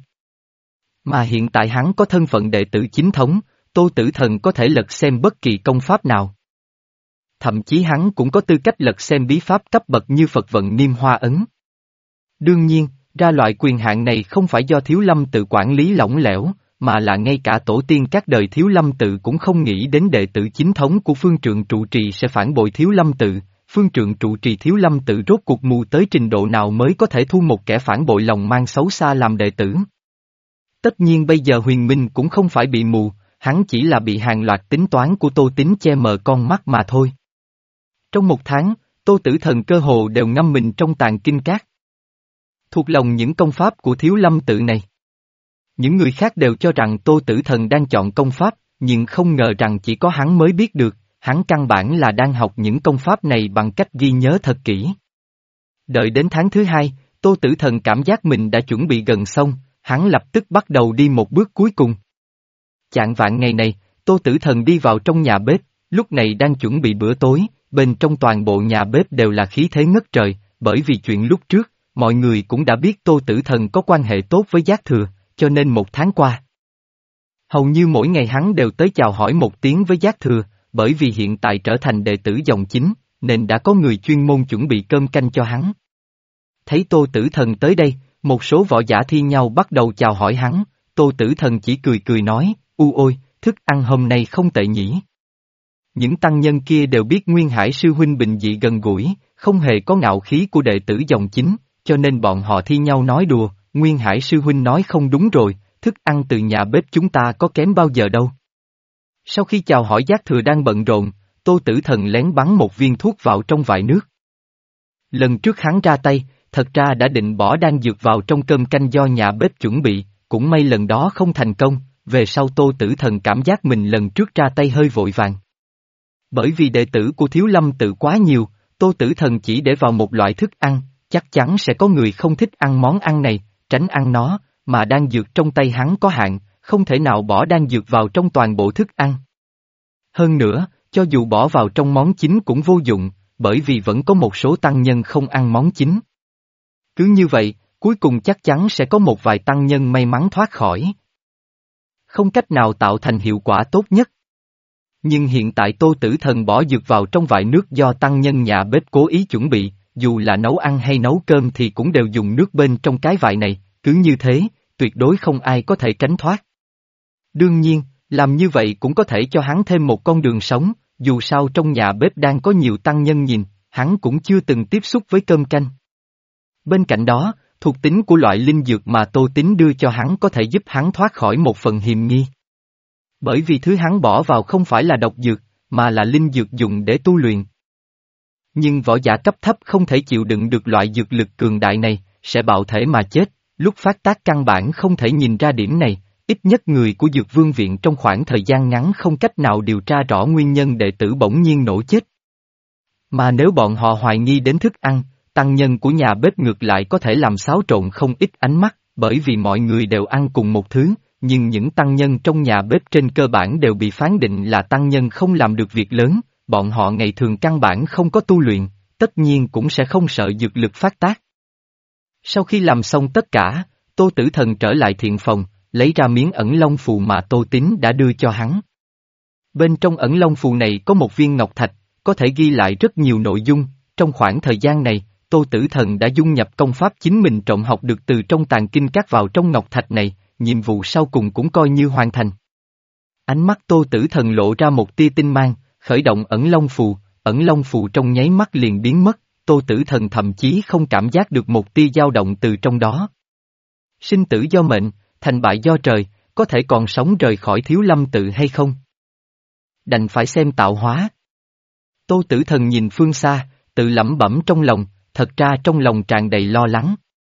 Mà hiện tại hắn có thân phận đệ tử chính thống, Tô Tử Thần có thể lật xem bất kỳ công pháp nào. Thậm chí hắn cũng có tư cách lật xem bí pháp cấp bậc như Phật Vận Niêm Hoa Ấn. Đương nhiên, ra loại quyền hạn này không phải do Thiếu Lâm Tự quản lý lỏng lẻo, mà là ngay cả tổ tiên các đời Thiếu Lâm Tự cũng không nghĩ đến đệ tử chính thống của phương trượng trụ trì sẽ phản bội Thiếu Lâm Tự. Phương trượng trụ trì Thiếu Lâm Tự rốt cuộc mù tới trình độ nào mới có thể thu một kẻ phản bội lòng mang xấu xa làm đệ tử. Tất nhiên bây giờ Huyền Minh cũng không phải bị mù, hắn chỉ là bị hàng loạt tính toán của Tô Tín che mờ con mắt mà thôi. Trong một tháng, Tô Tử Thần cơ hồ đều ngâm mình trong Tàng Kinh Các. Thuộc lòng những công pháp của Thiếu Lâm Tự này. Những người khác đều cho rằng Tô Tử Thần đang chọn công pháp, nhưng không ngờ rằng chỉ có hắn mới biết được, hắn căn bản là đang học những công pháp này bằng cách ghi nhớ thật kỹ. Đợi đến tháng thứ hai, Tô Tử Thần cảm giác mình đã chuẩn bị gần xong, hắn lập tức bắt đầu đi một bước cuối cùng. Chạng vạng ngày này, Tô Tử Thần đi vào trong nhà bếp, lúc này đang chuẩn bị bữa tối, bên trong toàn bộ nhà bếp đều là khí thế ngất trời, bởi vì chuyện lúc trước, mọi người cũng đã biết Tô Tử Thần có quan hệ tốt với Giác Thừa, cho nên một tháng qua. Hầu như mỗi ngày hắn đều tới chào hỏi một tiếng với Giác Thừa, bởi vì hiện tại trở thành đệ tử dòng chính, nên đã có người chuyên môn chuẩn bị cơm canh cho hắn. Thấy Tô Tử Thần tới đây, một số võ giả thi nhau bắt đầu chào hỏi hắn, Tô Tử Thần chỉ cười cười nói, u ôi, thức ăn hôm nay không tệ nhỉ. Những tăng nhân kia đều biết Nguyên Hải sư huynh bình dị gần gũi, không hề có ngạo khí của đệ tử dòng chính, cho nên bọn họ thi nhau nói đùa, Nguyên Hải sư huynh nói không đúng rồi, thức ăn từ nhà bếp chúng ta có kém bao giờ đâu. Sau khi chào hỏi Giác Thừa đang bận rộn, Tô Tử Thần lén bắn một viên thuốc vào trong vại nước. Lần trước hắn ra tay, thật ra đã định bỏ đan dược vào trong cơm canh do nhà bếp chuẩn bị, cũng may lần đó không thành công, về sau Tô Tử Thần cảm giác mình lần trước ra tay hơi vội vàng. Bởi vì đệ tử của Thiếu Lâm Tự quá nhiều, Tô Tử Thần chỉ để vào một loại thức ăn, chắc chắn sẽ có người không thích ăn món ăn này, tránh ăn nó, mà đan dược trong tay hắn có hạn, không thể nào bỏ đan dược vào trong toàn bộ thức ăn. Hơn nữa, cho dù bỏ vào trong món chính cũng vô dụng, bởi vì vẫn có một số tăng nhân không ăn món chính. Cứ như vậy, cuối cùng chắc chắn sẽ có một vài tăng nhân may mắn thoát khỏi. Không cách nào tạo thành hiệu quả tốt nhất. Nhưng hiện tại Tô Tử Thần bỏ dược vào trong vại nước do tăng nhân nhà bếp cố ý chuẩn bị, dù là nấu ăn hay nấu cơm thì cũng đều dùng nước bên trong cái vại này, cứ như thế, tuyệt đối không ai có thể tránh thoát. Đương nhiên, làm như vậy cũng có thể cho hắn thêm một con đường sống, dù sao trong nhà bếp đang có nhiều tăng nhân nhìn, hắn cũng chưa từng tiếp xúc với cơm canh. Bên cạnh đó, thuộc tính của loại linh dược mà Tô Tín đưa cho hắn có thể giúp hắn thoát khỏi một phần hiềm nghi. Bởi vì thứ hắn bỏ vào không phải là độc dược, mà là linh dược dùng để tu luyện. Nhưng võ giả cấp thấp không thể chịu đựng được loại dược lực cường đại này, sẽ bạo thể mà chết, lúc phát tác căn bản không thể nhìn ra điểm này, ít nhất người của Dược Vương Viện trong khoảng thời gian ngắn không cách nào điều tra rõ nguyên nhân đệ tử bỗng nhiên nổ chết. Mà nếu bọn họ hoài nghi đến thức ăn, tăng nhân của nhà bếp ngược lại có thể làm xáo trộn không ít ánh mắt, bởi vì mọi người đều ăn cùng một thứ, nhưng những tăng nhân trong nhà bếp trên cơ bản đều bị phán định là tăng nhân không làm được việc lớn, bọn họ ngày thường căn bản không có tu luyện, tất nhiên cũng sẽ không sợ dược lực phát tác. Sau khi làm xong tất cả, Tô Tử Thần trở lại thiện phòng, lấy ra miếng ẩn long phù mà Tô Tín đã đưa cho hắn. Bên trong ẩn long phù này có một viên ngọc thạch, có thể ghi lại rất nhiều nội dung, trong khoảng thời gian này, Tô Tử Thần đã dung nhập công pháp chính mình trộm học được từ trong tàng kinh các vào trong ngọc thạch này, nhiệm vụ sau cùng cũng coi như hoàn thành. Ánh mắt Tô Tử Thần lộ ra một tia tinh mang, khởi động ẩn long phù, ẩn long phù trong nháy mắt liền biến mất, Tô Tử Thần thậm chí không cảm giác được một tia dao động từ trong đó. Sinh tử do mệnh, thành bại do trời, có thể còn sống rời khỏi Thiếu Lâm tự hay không? Đành phải xem tạo hóa. Tô Tử Thần nhìn phương xa, tự lẩm bẩm trong lòng, thật ra trong lòng tràn đầy lo lắng.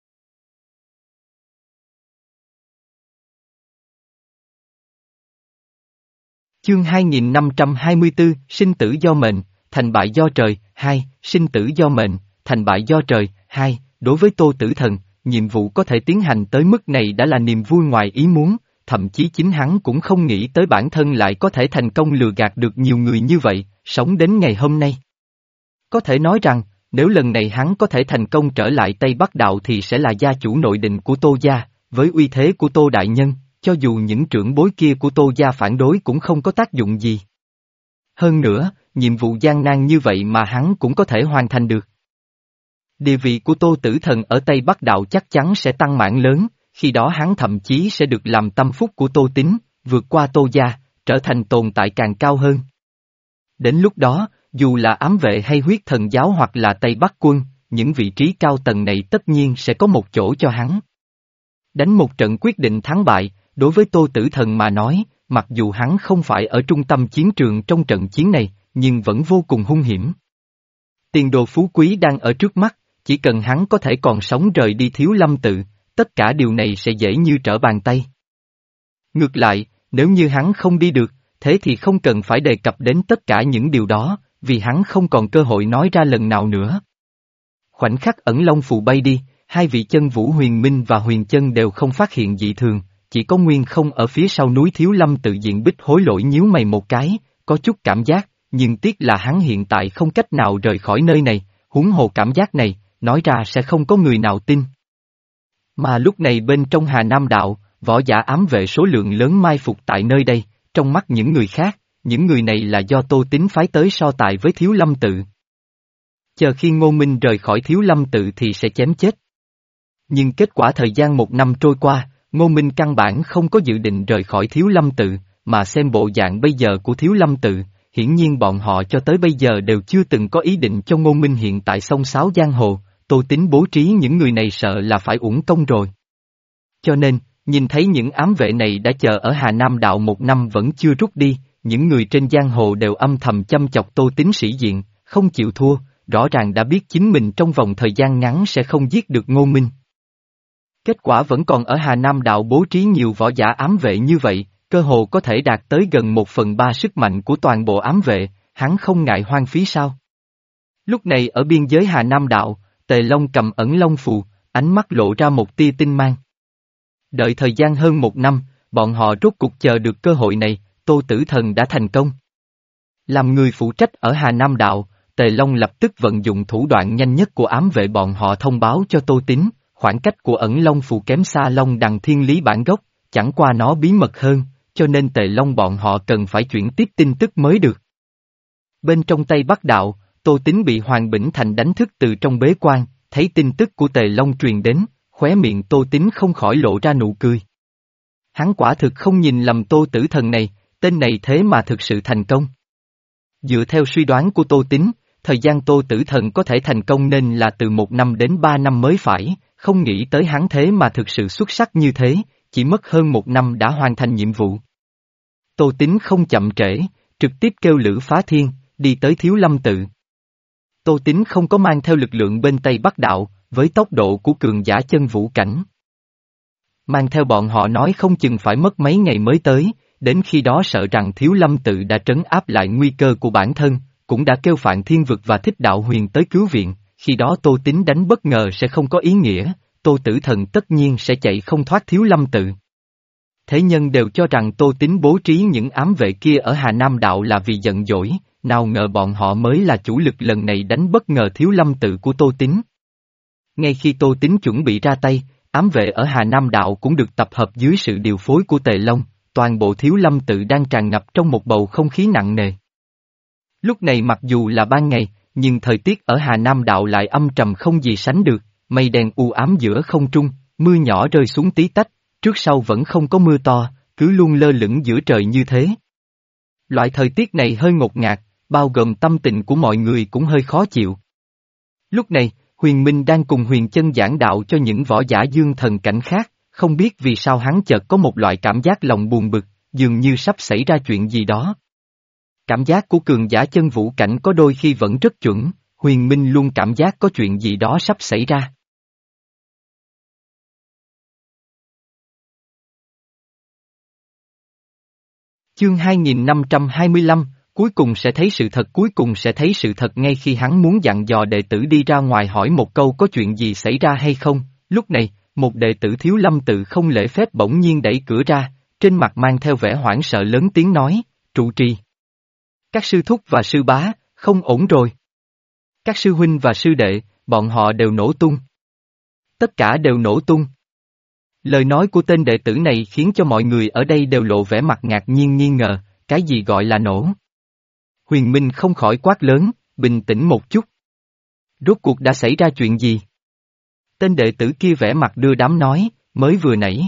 Chương hai nghìn năm trăm hai mươi tư, sinh tử do mệnh, thành bại do trời, hai, sinh tử do mệnh, thành bại do trời, hai, đối với Tô Tử Thần, nhiệm vụ có thể tiến hành tới mức này đã là niềm vui ngoài ý muốn, thậm chí chính hắn cũng không nghĩ tới bản thân lại có thể thành công lừa gạt được nhiều người như vậy, sống đến ngày hôm nay. Có thể nói rằng, nếu lần này hắn có thể thành công trở lại Tây Bắc Đạo thì sẽ là gia chủ nội định của Tô gia, với uy thế của Tô Đại Nhân, cho dù những trưởng bối kia của Tô gia phản đối cũng không có tác dụng gì. Hơn nữa, nhiệm vụ gian nan như vậy mà hắn cũng có thể hoàn thành được. Địa vị của Tô Tử Thần ở Tây Bắc Đạo chắc chắn sẽ tăng mãn lớn, khi đó hắn thậm chí sẽ được làm tâm phúc của Tô Tín, vượt qua Tô gia, trở thành tồn tại càng cao hơn. Đến lúc đó, dù là ám vệ hay huyết thần giáo hoặc là Tây Bắc quân, những vị trí cao tầng này tất nhiên sẽ có một chỗ cho hắn. Đánh một trận quyết định thắng bại, đối với Tô Tử Thần mà nói, mặc dù hắn không phải ở trung tâm chiến trường trong trận chiến này, nhưng vẫn vô cùng hung hiểm. Tiền đồ phú quý đang ở trước mắt, chỉ cần hắn có thể còn sống rời đi Thiếu Lâm tự, tất cả điều này sẽ dễ như trở bàn tay. Ngược lại, nếu như hắn không đi được, thế thì không cần phải đề cập đến tất cả những điều đó, vì hắn không còn cơ hội nói ra lần nào nữa. Khoảnh khắc ẩn long phù bay đi, hai vị chân vũ Huyền Minh và Huyền Chân đều không phát hiện dị thường, chỉ có Nguyên Không ở phía sau núi Thiếu Lâm tự diện Bích Hối Lỗi nhíu mày một cái, có chút cảm giác, nhưng tiếc là hắn hiện tại không cách nào rời khỏi nơi này, huống hồ cảm giác này, nói ra sẽ không có người nào tin. Mà lúc này bên trong Hà Nam Đạo, võ giả ám vệ số lượng lớn mai phục tại nơi đây, trong mắt những người khác, những người này là do Tô Tín phái tới so tài với Thiếu Lâm tự. Chờ khi Ngô Minh rời khỏi Thiếu Lâm tự thì sẽ chém chết. Nhưng kết quả thời gian một năm trôi qua, Ngô Minh căn bản không có dự định rời khỏi Thiếu Lâm tự, mà xem bộ dạng bây giờ của Thiếu Lâm tự, hiển nhiên bọn họ cho tới bây giờ đều chưa từng có ý định cho Ngô Minh hiện tại sông sáo giang hồ, Tô Tín bố trí những người này sợ là phải uổng công rồi. Cho nên, nhìn thấy những ám vệ này đã chờ ở Hà Nam Đạo một năm vẫn chưa rút đi, những người trên giang hồ đều âm thầm chăm chọc Tô Tín sĩ diện, không chịu thua, rõ ràng đã biết chính mình trong vòng thời gian ngắn sẽ không giết được Ngô Minh. Kết quả vẫn còn ở Hà Nam Đạo bố trí nhiều võ giả ám vệ như vậy, cơ hồ có thể đạt tới gần một phần ba sức mạnh của toàn bộ ám vệ, hắn không ngại hoang phí sao? Lúc này ở biên giới Hà Nam Đạo, Tề Long cầm ẩn long phù, ánh mắt lộ ra một tia tinh mang. Đợi thời gian hơn một năm, bọn họ rốt cuộc chờ được cơ hội này, Tô Tử Thần đã thành công. Làm người phụ trách ở Hà Nam Đạo, Tề Long lập tức vận dụng thủ đoạn nhanh nhất của ám vệ bọn họ thông báo cho Tô Tín, khoảng cách của ẩn long phù kém xa Long Đằng Thiên Lý bản gốc, chẳng qua nó bí mật hơn, cho nên Tề Long bọn họ cần phải chuyển tiếp tin tức mới được. Bên trong Tây Bắc Đạo, Tô Tín bị Hoàng Bỉnh Thành đánh thức từ trong bế quan, thấy tin tức của Tề Long truyền đến, khóe miệng Tô Tín không khỏi lộ ra nụ cười. Hắn quả thực không nhìn lầm Tô Tử Thần này, tên này thế mà thực sự thành công. Dựa theo suy đoán của Tô Tín, thời gian Tô Tử Thần có thể thành công nên là từ một năm đến ba năm mới phải, không nghĩ tới hắn thế mà thực sự xuất sắc như thế, chỉ mất hơn một năm đã hoàn thành nhiệm vụ. Tô Tín không chậm trễ, trực tiếp kêu Lữ Phá Thiên, đi tới Thiếu Lâm tự. Tô Tín không có mang theo lực lượng bên Tây Bắc Đạo, với tốc độ của cường giả chân vũ cảnh. Mang theo bọn họ nói không chừng phải mất mấy ngày mới tới, đến khi đó sợ rằng Thiếu Lâm tự đã trấn áp lại nguy cơ của bản thân, cũng đã kêu Phạn Thiên Vực và Thích Đạo Huyền tới cứu viện, khi đó Tô Tín đánh bất ngờ sẽ không có ý nghĩa, Tô Tử Thần tất nhiên sẽ chạy không thoát Thiếu Lâm tự. thế nhân đều cho rằng Tô Tín bố trí những ám vệ kia ở Hà Nam Đạo là vì giận dỗi, nào ngờ bọn họ mới là chủ lực lần này đánh bất ngờ Thiếu Lâm Tự của Tô Tín. Ngay khi Tô Tín chuẩn bị ra tay, ám vệ ở Hà Nam Đạo cũng được tập hợp dưới sự điều phối của Tề Long, toàn bộ Thiếu Lâm Tự đang tràn ngập trong một bầu không khí nặng nề. Lúc này mặc dù là ban ngày, nhưng thời tiết ở Hà Nam Đạo lại âm trầm không gì sánh được, mây đen u ám giữa không trung, mưa nhỏ rơi xuống tí tách, trước sau vẫn không có mưa to, cứ luôn lơ lửng giữa trời như thế. Loại thời tiết này hơi ngột ngạt, bao gồm tâm tình của mọi người cũng hơi khó chịu. Lúc này, Huyền Minh đang cùng Huyền Chân giảng đạo cho những võ giả dương thần cảnh khác, không biết vì sao hắn chợt có một loại cảm giác lòng buồn bực, dường như sắp xảy ra chuyện gì đó. Cảm giác của cường giả chân vũ cảnh có đôi khi vẫn rất chuẩn, Huyền Minh luôn cảm giác có chuyện gì đó sắp xảy ra. Chương hai nghìn năm trăm hai mươi lăm, cuối cùng sẽ thấy sự thật cuối cùng sẽ thấy sự thật ngay khi hắn muốn dặn dò đệ tử đi ra ngoài hỏi một câu có chuyện gì xảy ra hay không, lúc này, một đệ tử Thiếu Lâm Tự không lễ phép bỗng nhiên đẩy cửa ra, trên mặt mang theo vẻ hoảng sợ lớn tiếng nói, trụ trì. Các sư thúc và sư bá, không ổn rồi. Các sư huynh và sư đệ, bọn họ đều nổ tung. Tất cả đều nổ tung. Lời nói của tên đệ tử này khiến cho mọi người ở đây đều lộ vẻ mặt ngạc nhiên nghi ngờ, cái gì gọi là nổ? Huyền Minh không khỏi quát lớn, bình tĩnh một chút. Rốt cuộc đã xảy ra chuyện gì? Tên đệ tử kia vẻ mặt đưa đám nói, mới vừa nãy.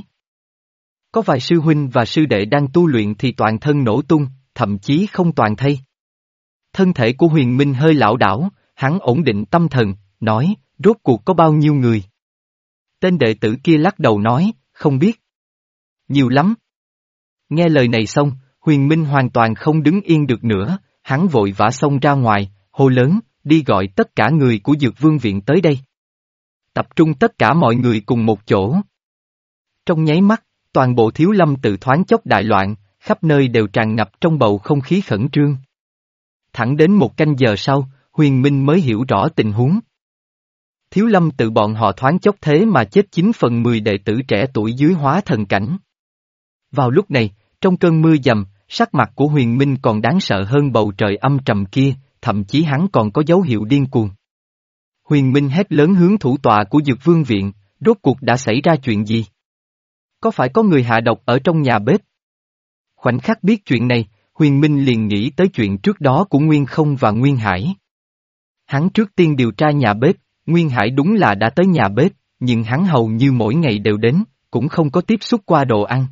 Có vài sư huynh và sư đệ đang tu luyện thì toàn thân nổ tung, thậm chí không toàn thây. Thân thể của Huyền Minh hơi lảo đảo, hắn ổn định tâm thần, nói, rốt cuộc có bao nhiêu người? Tên đệ tử kia lắc đầu nói, không biết. Nhiều lắm. Nghe lời này xong, Huyền Minh hoàn toàn không đứng yên được nữa, hắn vội vã xông ra ngoài, hô lớn, đi gọi tất cả người của Dược Vương Viện tới đây. Tập trung tất cả mọi người cùng một chỗ. Trong nháy mắt, toàn bộ Thiếu Lâm Tự thoáng chốc đại loạn, khắp nơi đều tràn ngập trong bầu không khí khẩn trương. Thẳng đến một canh giờ sau, Huyền Minh mới hiểu rõ tình huống. Thiếu Lâm Tự bọn họ thoáng chốc thế mà chết chín phần mười đệ tử trẻ tuổi dưới hóa thần cảnh. Vào lúc này, trong cơn mưa dầm, sắc mặt của Huyền Minh còn đáng sợ hơn bầu trời âm trầm kia, thậm chí hắn còn có dấu hiệu điên cuồng. Huyền Minh hét lớn hướng thủ tọa của Dược Vương Viện, rốt cuộc đã xảy ra chuyện gì? Có phải có người hạ độc ở trong nhà bếp? Khoảnh khắc biết chuyện này, Huyền Minh liền nghĩ tới chuyện trước đó của Nguyên Không và Nguyên Hải. Hắn trước tiên điều tra nhà bếp, Nguyên Hải đúng là đã tới nhà bếp, nhưng hắn hầu như mỗi ngày đều đến, cũng không có tiếp xúc qua đồ ăn.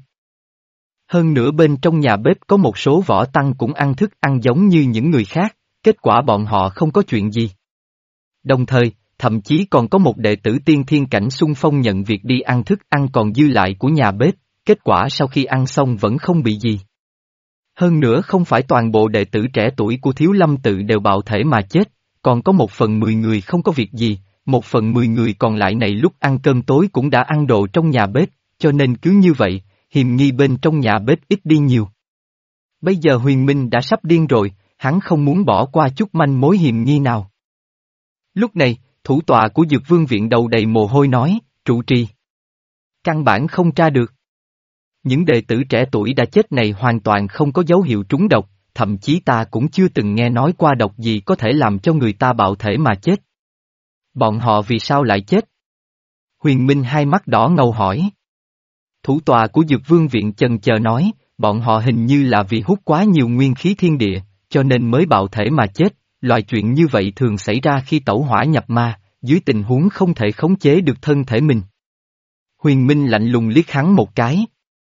Hơn nữa bên trong nhà bếp có một số võ tăng cũng ăn thức ăn giống như những người khác, kết quả bọn họ không có chuyện gì. Đồng thời, thậm chí còn có một đệ tử tiên thiên cảnh xung phong nhận việc đi ăn thức ăn còn dư lại của nhà bếp, kết quả sau khi ăn xong vẫn không bị gì. Hơn nữa không phải toàn bộ đệ tử trẻ tuổi của Thiếu Lâm Tự đều bạo thể mà chết, còn có một phần mười người không có việc gì, một phần mười người còn lại này lúc ăn cơm tối cũng đã ăn đồ trong nhà bếp, cho nên cứ như vậy, hiềm nghi bên trong nhà bếp ít đi nhiều. Bây giờ Huyền Minh đã sắp điên rồi, hắn không muốn bỏ qua chút manh mối hiềm nghi nào. Lúc này, thủ tọa của Dược Vương Viện đầu đầy mồ hôi nói, trụ trì. Căn bản không tra được. Những đệ tử trẻ tuổi đã chết này hoàn toàn không có dấu hiệu trúng độc, thậm chí ta cũng chưa từng nghe nói qua độc gì có thể làm cho người ta bạo thể mà chết. Bọn họ vì sao lại chết? Huyền Minh hai mắt đỏ ngầu hỏi. Thủ tọa của Dược Vương Viện chần chờ nói, bọn họ hình như là vì hút quá nhiều nguyên khí thiên địa, cho nên mới bạo thể mà chết, loại chuyện như vậy thường xảy ra khi tẩu hỏa nhập ma, dưới tình huống không thể khống chế được thân thể mình. Huyền Minh lạnh lùng liếc hắn một cái.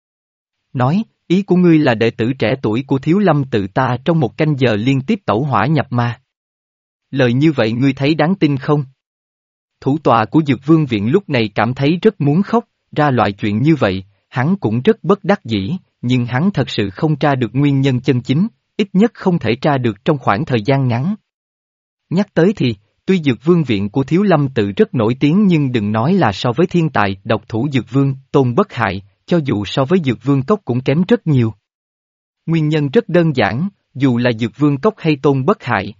Nói, ý của ngươi là đệ tử trẻ tuổi của Thiếu Lâm Tự ta trong một canh giờ liên tiếp tẩu hỏa nhập ma. Lời như vậy ngươi thấy đáng tin không? Thủ tọa của Dược Vương Viện lúc này cảm thấy rất muốn khóc, ra loại chuyện như vậy, hắn cũng rất bất đắc dĩ, nhưng hắn thật sự không tra được nguyên nhân chân chính, ít nhất không thể tra được trong khoảng thời gian ngắn. Nhắc tới thì, tuy Dược Vương Viện của Thiếu Lâm Tự rất nổi tiếng nhưng đừng nói là so với thiên tài độc thủ Dược Vương, Tôn Bất Hại, cho dù so với Dược Vương Cốc cũng kém rất nhiều. Nguyên nhân rất đơn giản, dù là Dược Vương Cốc hay Tôn Bất Hại.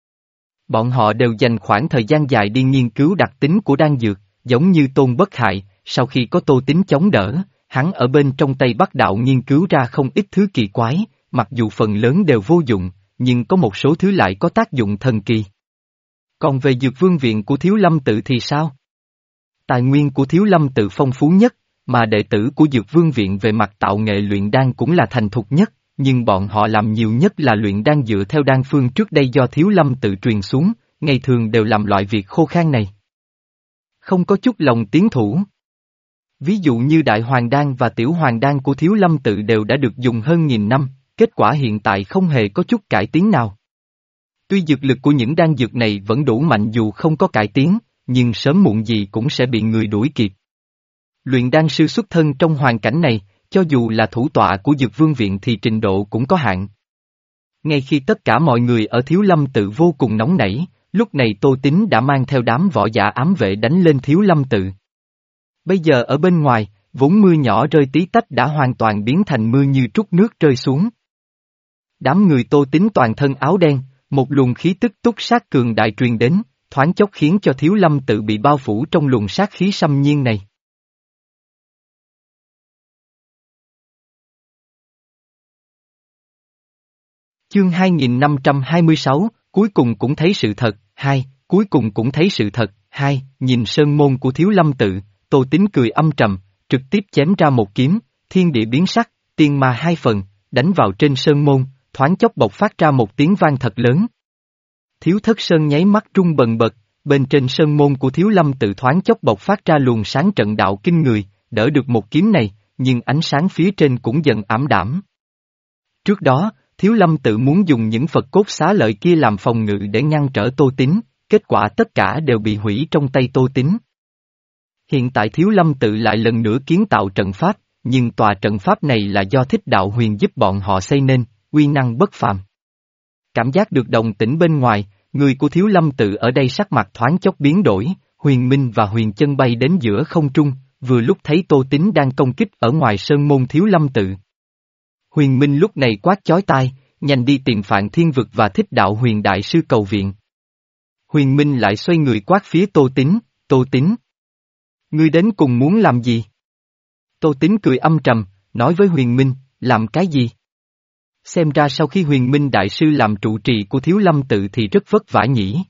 Bọn họ đều dành khoảng thời gian dài đi nghiên cứu đặc tính của đan dược, giống như Tôn Bất Hại, sau khi có Tô Tín chống đỡ, hắn ở bên trong Tây Bắc đạo nghiên cứu ra không ít thứ kỳ quái, mặc dù phần lớn đều vô dụng, nhưng có một số thứ lại có tác dụng thần kỳ. Còn về Dược Vương viện của Thiếu Lâm tự thì sao? Tài nguyên của Thiếu Lâm tự phong phú nhất, mà đệ tử của Dược Vương viện về mặt tạo nghệ luyện đan cũng là thành thục nhất, nhưng bọn họ làm nhiều nhất là luyện đan dựa theo đan phương trước đây do Thiếu Lâm tự truyền xuống, ngày thường đều làm loại việc khô khan này. Không có chút lòng tiến thủ. Ví dụ như Đại Hoàng đan và Tiểu Hoàng đan của Thiếu Lâm tự đều đã được dùng hơn nghìn năm, kết quả hiện tại không hề có chút cải tiến nào. Tuy dược lực của những đan dược này vẫn đủ mạnh dù không có cải tiến, nhưng sớm muộn gì cũng sẽ bị người đuổi kịp. Luyện đan sư xuất thân trong hoàn cảnh này, cho dù là thủ tọa của Dược Vương viện thì trình độ cũng có hạn. Ngay khi tất cả mọi người ở Thiếu Lâm tự vô cùng nóng nảy, lúc này Tô Tín đã mang theo đám võ giả ám vệ đánh lên Thiếu Lâm tự. Bây giờ ở bên ngoài, vốn mưa nhỏ rơi tí tách đã hoàn toàn biến thành mưa như trút nước rơi xuống. Đám người Tô Tín toàn thân áo đen, một luồng khí tức túc sát cường đại truyền đến, thoáng chốc khiến cho Thiếu Lâm tự bị bao phủ trong luồng sát khí xâm nhiên này. Chương hai nghìn năm trăm hai mươi sáu, cuối cùng cũng thấy sự thật, hai, cuối cùng cũng thấy sự thật, hai, nhìn sơn môn của Thiếu Lâm tự, Tô Tín cười âm trầm, trực tiếp chém ra một kiếm, thiên địa biến sắc, tiên ma hai phần, đánh vào trên sơn môn, thoáng chốc bộc phát ra một tiếng vang thật lớn. Thiếu Thất Sơn nháy mắt rung bần bật, bên trên sơn môn của Thiếu Lâm tự thoáng chốc bộc phát ra luồng sáng trận đạo kinh người, đỡ được một kiếm này, nhưng ánh sáng phía trên cũng dần ảm đạm. Trước đó, Thiếu Lâm tự muốn dùng những Phật cốt xá lợi kia làm phòng ngự để ngăn trở Tô Tín, kết quả tất cả đều bị hủy trong tay Tô Tín. Hiện tại Thiếu Lâm tự lại lần nữa kiến tạo trận pháp, nhưng tòa trận pháp này là do Thích Đạo Huyền giúp bọn họ xây nên, uy năng bất phàm. Cảm giác được đồng tĩnh bên ngoài, người của Thiếu Lâm tự ở đây sắc mặt thoáng chốc biến đổi, Huyền Minh và Huyền Chân bay đến giữa không trung, vừa lúc thấy Tô Tín đang công kích ở ngoài sơn môn Thiếu Lâm tự. Huyền Minh lúc này quát chói tai, nhanh đi tìm Phạn Thiên Vực và Thích Đạo Huyền đại sư cầu viện. Huyền Minh lại xoay người quát phía Tô Tín, Tô Tín. Ngươi đến cùng muốn làm gì? Tô Tín cười âm trầm, nói với Huyền Minh, làm cái gì? Xem ra sau khi Huyền Minh đại sư làm trụ trì của Thiếu Lâm tự thì rất vất vả nhỉ.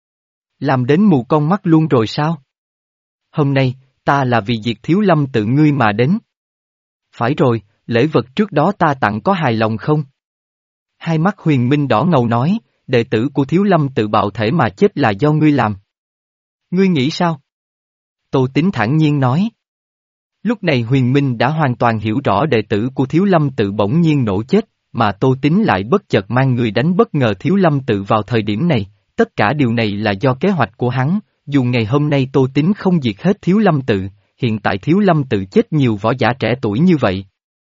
Làm đến mù con mắt luôn rồi sao? Hôm nay, ta là vì diệt Thiếu Lâm tự ngươi mà đến. Phải rồi, lễ vật trước đó ta tặng có hài lòng không? Hai mắt Huyền Minh đỏ ngầu nói, đệ tử của Thiếu Lâm tự bạo thể mà chết là do ngươi làm. Ngươi nghĩ sao? Tô Tín thản nhiên nói. Lúc này Huyền Minh đã hoàn toàn hiểu rõ đệ tử của Thiếu Lâm tự bỗng nhiên nổ chết, mà Tô Tín lại bất chợt mang người đánh bất ngờ Thiếu Lâm tự vào thời điểm này, tất cả điều này là do kế hoạch của hắn, dù ngày hôm nay Tô Tín không diệt hết Thiếu Lâm tự, hiện tại Thiếu Lâm tự chết nhiều võ giả trẻ tuổi như vậy.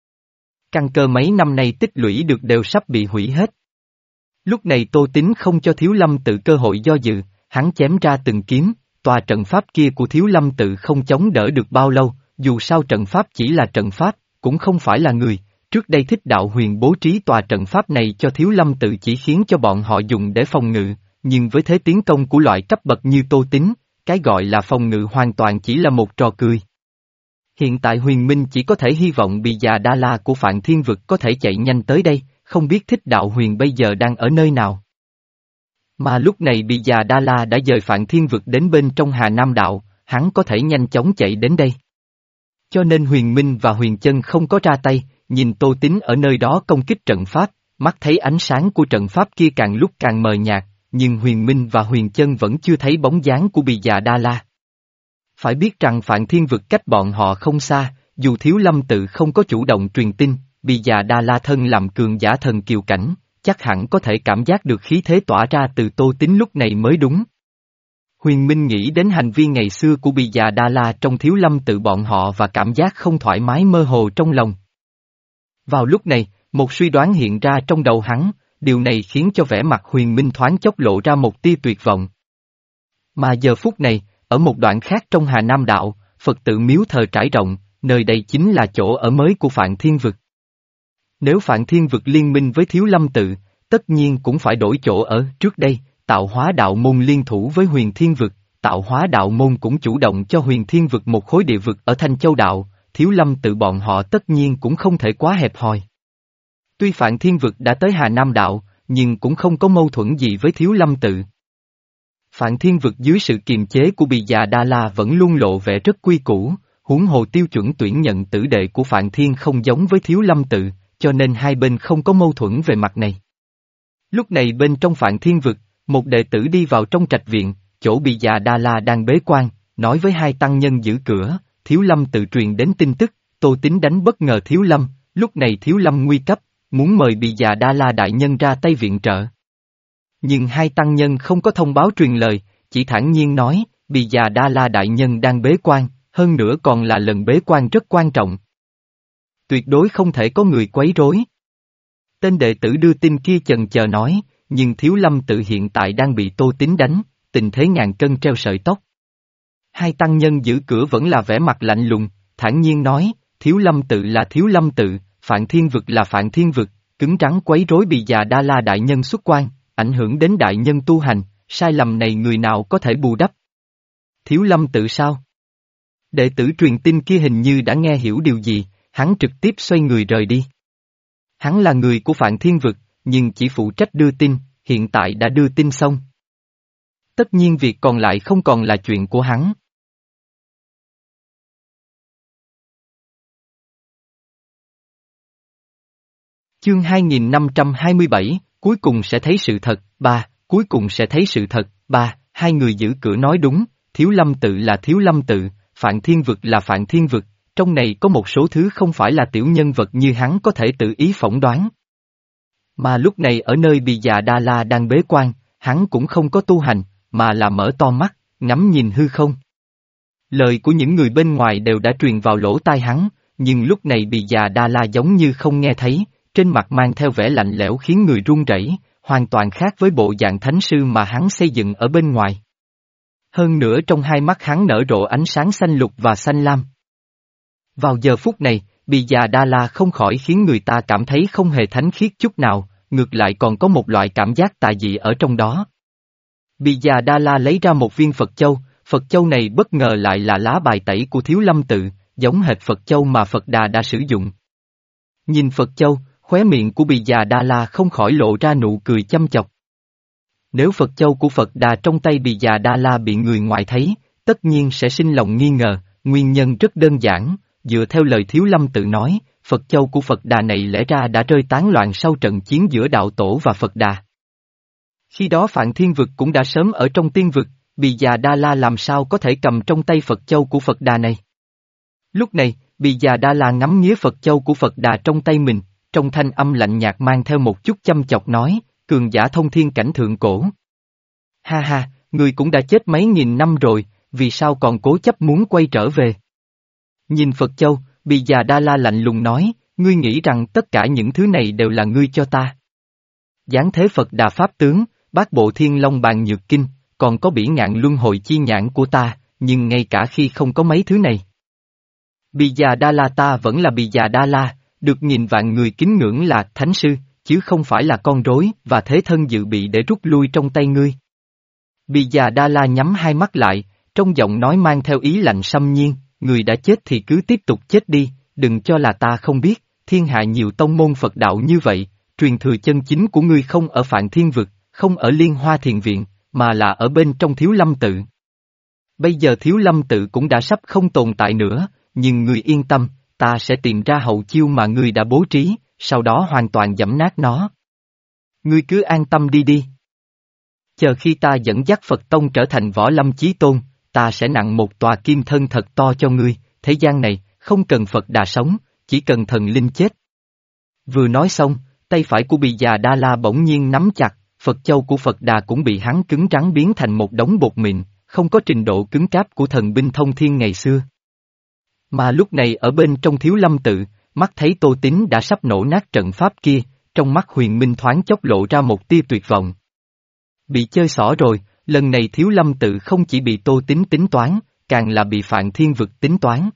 Căn cơ mấy năm nay tích lũy được đều sắp bị hủy hết. Lúc này Tô Tín không cho Thiếu Lâm tự cơ hội do dự, hắn chém ra từng kiếm, tòa trận pháp kia của Thiếu Lâm tự không chống đỡ được bao lâu, dù sao trận pháp chỉ là trận pháp, cũng không phải là người. Trước đây Thích Đạo Huyền bố trí tòa trận pháp này cho Thiếu Lâm tự chỉ khiến cho bọn họ dùng để phòng ngự, nhưng với thế tiến công của loại cấp bậc như Tô Tín, cái gọi là phòng ngự hoàn toàn chỉ là một trò cười. Hiện tại Huyền Minh chỉ có thể hy vọng Bì Già Đa La của Phạn Thiên Vực có thể chạy nhanh tới đây, không biết Thích Đạo Huyền bây giờ đang ở nơi nào. Mà lúc này Bì Già Đa La đã dời Phạn Thiên Vực đến bên trong Hà Nam Đạo, hắn có thể nhanh chóng chạy đến đây. Cho nên Huyền Minh và Huyền Chân không có ra tay, nhìn Tô Tín ở nơi đó công kích trận pháp, mắt thấy ánh sáng của trận pháp kia càng lúc càng mờ nhạt, nhưng Huyền Minh và Huyền Chân vẫn chưa thấy bóng dáng của Bì Già Đa La. Phải biết rằng Phạn Thiên Vực cách bọn họ không xa, dù Thiếu Lâm tự không có chủ động truyền tin, Bì Già Đa La thân làm cường giả thần kiều cảnh, chắc hẳn có thể cảm giác được khí thế tỏa ra từ Tô Tín lúc này mới đúng. Huyền Minh nghĩ đến hành vi ngày xưa của Bì Già Đa La trong Thiếu Lâm tự bọn họ và cảm giác không thoải mái mơ hồ trong lòng. Vào lúc này, một suy đoán hiện ra trong đầu hắn, điều này khiến cho vẻ mặt Huyền Minh thoáng chốc lộ ra một tia tuyệt vọng. Mà giờ phút này, ở một đoạn khác trong Hà Nam Đạo, Phật tự miếu thờ trải rộng, nơi đây chính là chỗ ở mới của Phạn Thiên Vực. Nếu Phạn Thiên Vực liên minh với Thiếu Lâm tự, tất nhiên cũng phải đổi chỗ ở. Trước đây, Tạo Hóa Đạo Môn liên thủ với Huyền Thiên Vực, Tạo Hóa Đạo Môn cũng chủ động cho Huyền Thiên Vực một khối địa vực ở Thanh Châu Đạo, Thiếu Lâm tự bọn họ tất nhiên cũng không thể quá hẹp hòi. Tuy Phạn Thiên Vực đã tới Hà Nam Đạo, nhưng cũng không có mâu thuẫn gì với Thiếu Lâm tự. Phạn Thiên Vực dưới sự kiềm chế của Bì Già Đa La vẫn luôn lộ vẻ rất quy củ, huống hồ tiêu chuẩn tuyển nhận tử đệ của Phạn Thiên không giống với Thiếu Lâm tự, cho nên hai bên không có mâu thuẫn về mặt này. Lúc này bên trong Phạn Thiên Vực, một đệ tử đi vào trong trạch viện, chỗ Bì Già Đa La đang bế quan, nói với hai tăng nhân giữ cửa, Thiếu Lâm tự truyền đến tin tức, Tô Tín đánh bất ngờ Thiếu Lâm, lúc này Thiếu Lâm nguy cấp, muốn mời Bì Già Đa La đại nhân ra tay viện trợ. Nhưng hai tăng nhân không có thông báo truyền lời, chỉ thản nhiên nói, Bì Già Đa La đại nhân đang bế quan, hơn nữa còn là lần bế quan rất quan trọng. Tuyệt đối không thể có người quấy rối. Tên đệ tử đưa tin kia chần chờ nói, nhưng Thiếu Lâm tự hiện tại đang bị Tô Tín đánh, tình thế ngàn cân treo sợi tóc. Hai tăng nhân giữ cửa vẫn là vẻ mặt lạnh lùng, thản nhiên nói, Thiếu Lâm tự là Thiếu Lâm tự, Phạn Thiên Vực là Phạn Thiên Vực, cứng rắn quấy rối Bì Già Đa La đại nhân xuất quan, ảnh hưởng đến đại nhân tu hành, sai lầm này người nào có thể bù đắp? Thiếu Lâm tự sao? Đệ tử truyền tin kia hình như đã nghe hiểu điều gì, hắn trực tiếp xoay người rời đi. Hắn là người của Phạn Thiên Vực, nhưng chỉ phụ trách đưa tin, hiện tại đã đưa tin xong. Tất nhiên việc còn lại không còn là chuyện của hắn. Chương hai nghìn năm trăm hai mươi bảy, cuối cùng sẽ thấy sự thật, ba, cuối cùng sẽ thấy sự thật, ba, hai người giữ cửa nói đúng, Thiếu Lâm tự là Thiếu Lâm tự, Phạn Thiên Vực là Phạn Thiên Vực, trong này có một số thứ không phải là tiểu nhân vật như hắn có thể tự ý phỏng đoán. Mà lúc này ở nơi Bì Già Đa La đang bế quan, hắn cũng không có tu hành, mà là mở to mắt, ngắm nhìn hư không. Lời của những người bên ngoài đều đã truyền vào lỗ tai hắn, nhưng lúc này Bì Già Đa La giống như không nghe thấy, trên mặt mang theo vẻ lạnh lẽo khiến người run rẩy, hoàn toàn khác với bộ dạng thánh sư mà hắn xây dựng ở bên ngoài. Hơn nữa trong hai mắt hắn nở rộ ánh sáng xanh lục và xanh lam. Vào giờ phút này, Bì Già Đa La không khỏi khiến người ta cảm thấy không hề thánh khiết chút nào, ngược lại còn có một loại cảm giác tà dị ở trong đó. Bì Già Đa La lấy ra một viên Phật Châu, Phật Châu này bất ngờ lại là lá bài tẩy của Thiếu Lâm tự, giống hệt Phật Châu mà Phật Đà đã sử dụng. Nhìn Phật Châu, khóe miệng của Bì Già Đa La không khỏi lộ ra nụ cười chăm chọc. Nếu Phật Châu của Phật Đà trong tay Bì Già Đa La bị người ngoài thấy, tất nhiên sẽ sinh lòng nghi ngờ, nguyên nhân rất đơn giản, dựa theo lời Thiếu Lâm tự nói, Phật Châu của Phật Đà này lẽ ra đã rơi tán loạn sau trận chiến giữa Đạo Tổ và Phật Đà. Khi đó Phạn Thiên Vực cũng đã sớm ở trong tiên vực, Bì Già Đa La làm sao có thể cầm trong tay Phật Châu của Phật Đà này. Lúc này, Bì Già Đa La ngắm nghía Phật Châu của Phật Đà trong tay mình, trong thanh âm lạnh nhạt mang theo một chút chăm chọc nói, cường giả thông thiên cảnh thượng cổ. Ha ha, người cũng đã chết mấy nghìn năm rồi, vì sao còn cố chấp muốn quay trở về? Nhìn Phật Châu, Bì Già Đa La lạnh lùng nói, ngươi nghĩ rằng tất cả những thứ này đều là ngươi cho ta. Giáng thế Phật Đà Pháp tướng, bát bộ thiên long bàn nhược kinh, còn có bỉ ngạn luân hồi chi nhãn của ta, nhưng ngay cả khi không có mấy thứ này. Bì Già Đa La ta vẫn là Bì Già Đa La, được nghìn vạn người kính ngưỡng là thánh sư, chứ không phải là con rối và thế thân dự bị để rút lui trong tay ngươi. Bì Già Đa La nhắm hai mắt lại, trong giọng nói mang theo ý lạnh xâm nhiên, người đã chết thì cứ tiếp tục chết đi, đừng cho là ta không biết, thiên hạ nhiều tông môn Phật đạo như vậy, truyền thừa chân chính của ngươi không ở Phạn Thiên Vực, không ở Liên Hoa Thiền Viện, mà là ở bên trong Thiếu Lâm tự. Bây giờ Thiếu Lâm tự cũng đã sắp không tồn tại nữa, nhưng ngươi yên tâm, ta sẽ tìm ra hậu chiêu mà ngươi đã bố trí, sau đó hoàn toàn giẫm nát nó. Ngươi cứ an tâm đi đi. Chờ khi ta dẫn dắt Phật Tông trở thành Võ Lâm Chí Tôn, ta sẽ nặng một tòa kim thân thật to cho ngươi, thế gian này, không cần Phật Đà sống, chỉ cần thần linh chết. Vừa nói xong, tay phải của Bì Già Đa La bỗng nhiên nắm chặt, Phật Châu của Phật Đà cũng bị hắn cứng rắn biến thành một đống bột mịn, không có trình độ cứng cáp của thần binh thông thiên ngày xưa. Mà lúc này ở bên trong Thiếu Lâm tự, mắt thấy Tô Tín đã sắp nổ nát trận pháp kia, trong mắt Huyền Minh thoáng chốc lộ ra một tia tuyệt vọng. Bị chơi xỏ rồi, lần này Thiếu Lâm tự không chỉ bị Tô Tín tính toán, càng là bị Phạn Thiên Vực tính toán.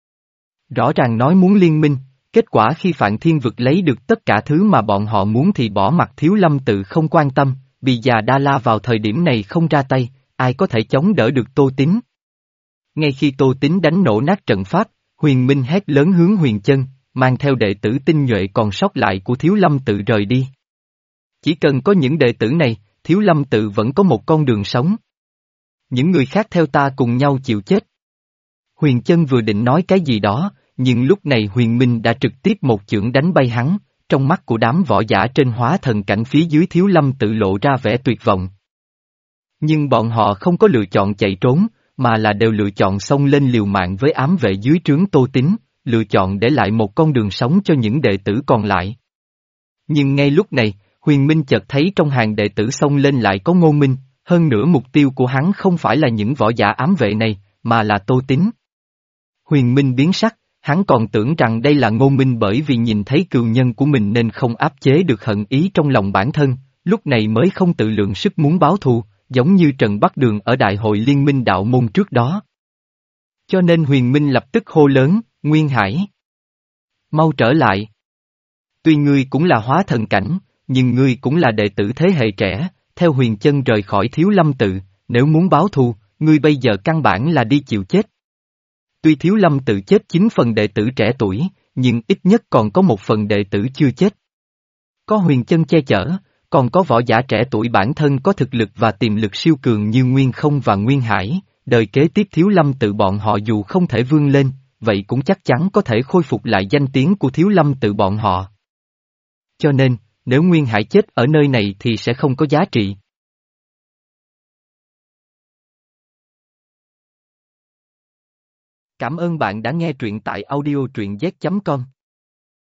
Rõ ràng nói muốn liên minh, kết quả khi Phạn Thiên Vực lấy được tất cả thứ mà bọn họ muốn thì bỏ mặt Thiếu Lâm tự không quan tâm, Bì Già Đa La vào thời điểm này không ra tay, ai có thể chống đỡ được Tô Tín. Ngay khi Tô Tín đánh nổ nát trận pháp, Huyền Minh hét lớn hướng Huyền Chân, mang theo đệ tử tinh nhuệ còn sót lại của Thiếu Lâm Tự rời đi. Chỉ cần có những đệ tử này, Thiếu Lâm Tự vẫn có một con đường sống. Những người khác theo ta cùng nhau chịu chết. Huyền Chân vừa định nói cái gì đó, nhưng lúc này Huyền Minh đã trực tiếp một chưởng đánh bay hắn, trong mắt của đám võ giả trên hóa thần cảnh phía dưới Thiếu Lâm Tự lộ ra vẻ tuyệt vọng. Nhưng bọn họ không có lựa chọn chạy trốn, mà là đều lựa chọn xông lên liều mạng với ám vệ dưới trướng Tô Tín, lựa chọn để lại một con đường sống cho những đệ tử còn lại. Nhưng ngay lúc này, Huyền Minh chợt thấy trong hàng đệ tử xông lên lại có Ngô Minh, hơn nữa mục tiêu của hắn không phải là những võ giả ám vệ này, mà là Tô Tín. Huyền Minh biến sắc, hắn còn tưởng rằng đây là Ngô Minh bởi vì nhìn thấy cừu nhân của mình nên không áp chế được hận ý trong lòng bản thân, lúc này mới không tự lượng sức muốn báo thù, giống như Trần Bắc Đường ở Đại hội Liên minh đạo môn trước đó. Cho nên Huyền Minh lập tức hô lớn, Nguyên Hải, mau trở lại. Tuy ngươi cũng là hóa thần cảnh, nhưng ngươi cũng là đệ tử thế hệ trẻ, theo Huyền Chân rời khỏi Thiếu Lâm Tự, nếu muốn báo thù, ngươi bây giờ căn bản là đi chịu chết. Tuy Thiếu Lâm Tự chết chín phần đệ tử trẻ tuổi, nhưng ít nhất còn có một phần đệ tử chưa chết. Có Huyền Chân che chở, còn có võ giả trẻ tuổi bản thân có thực lực và tiềm lực siêu cường như Nguyên Không và Nguyên Hải, đời kế tiếp Thiếu Lâm Tự bọn họ dù không thể vươn lên, vậy cũng chắc chắn có thể khôi phục lại danh tiếng của Thiếu Lâm Tự bọn họ. Cho nên, nếu Nguyên Hải chết ở nơi này thì sẽ không có giá trị. Cảm ơn bạn đã nghe truyện tại audio truyện z chấm com.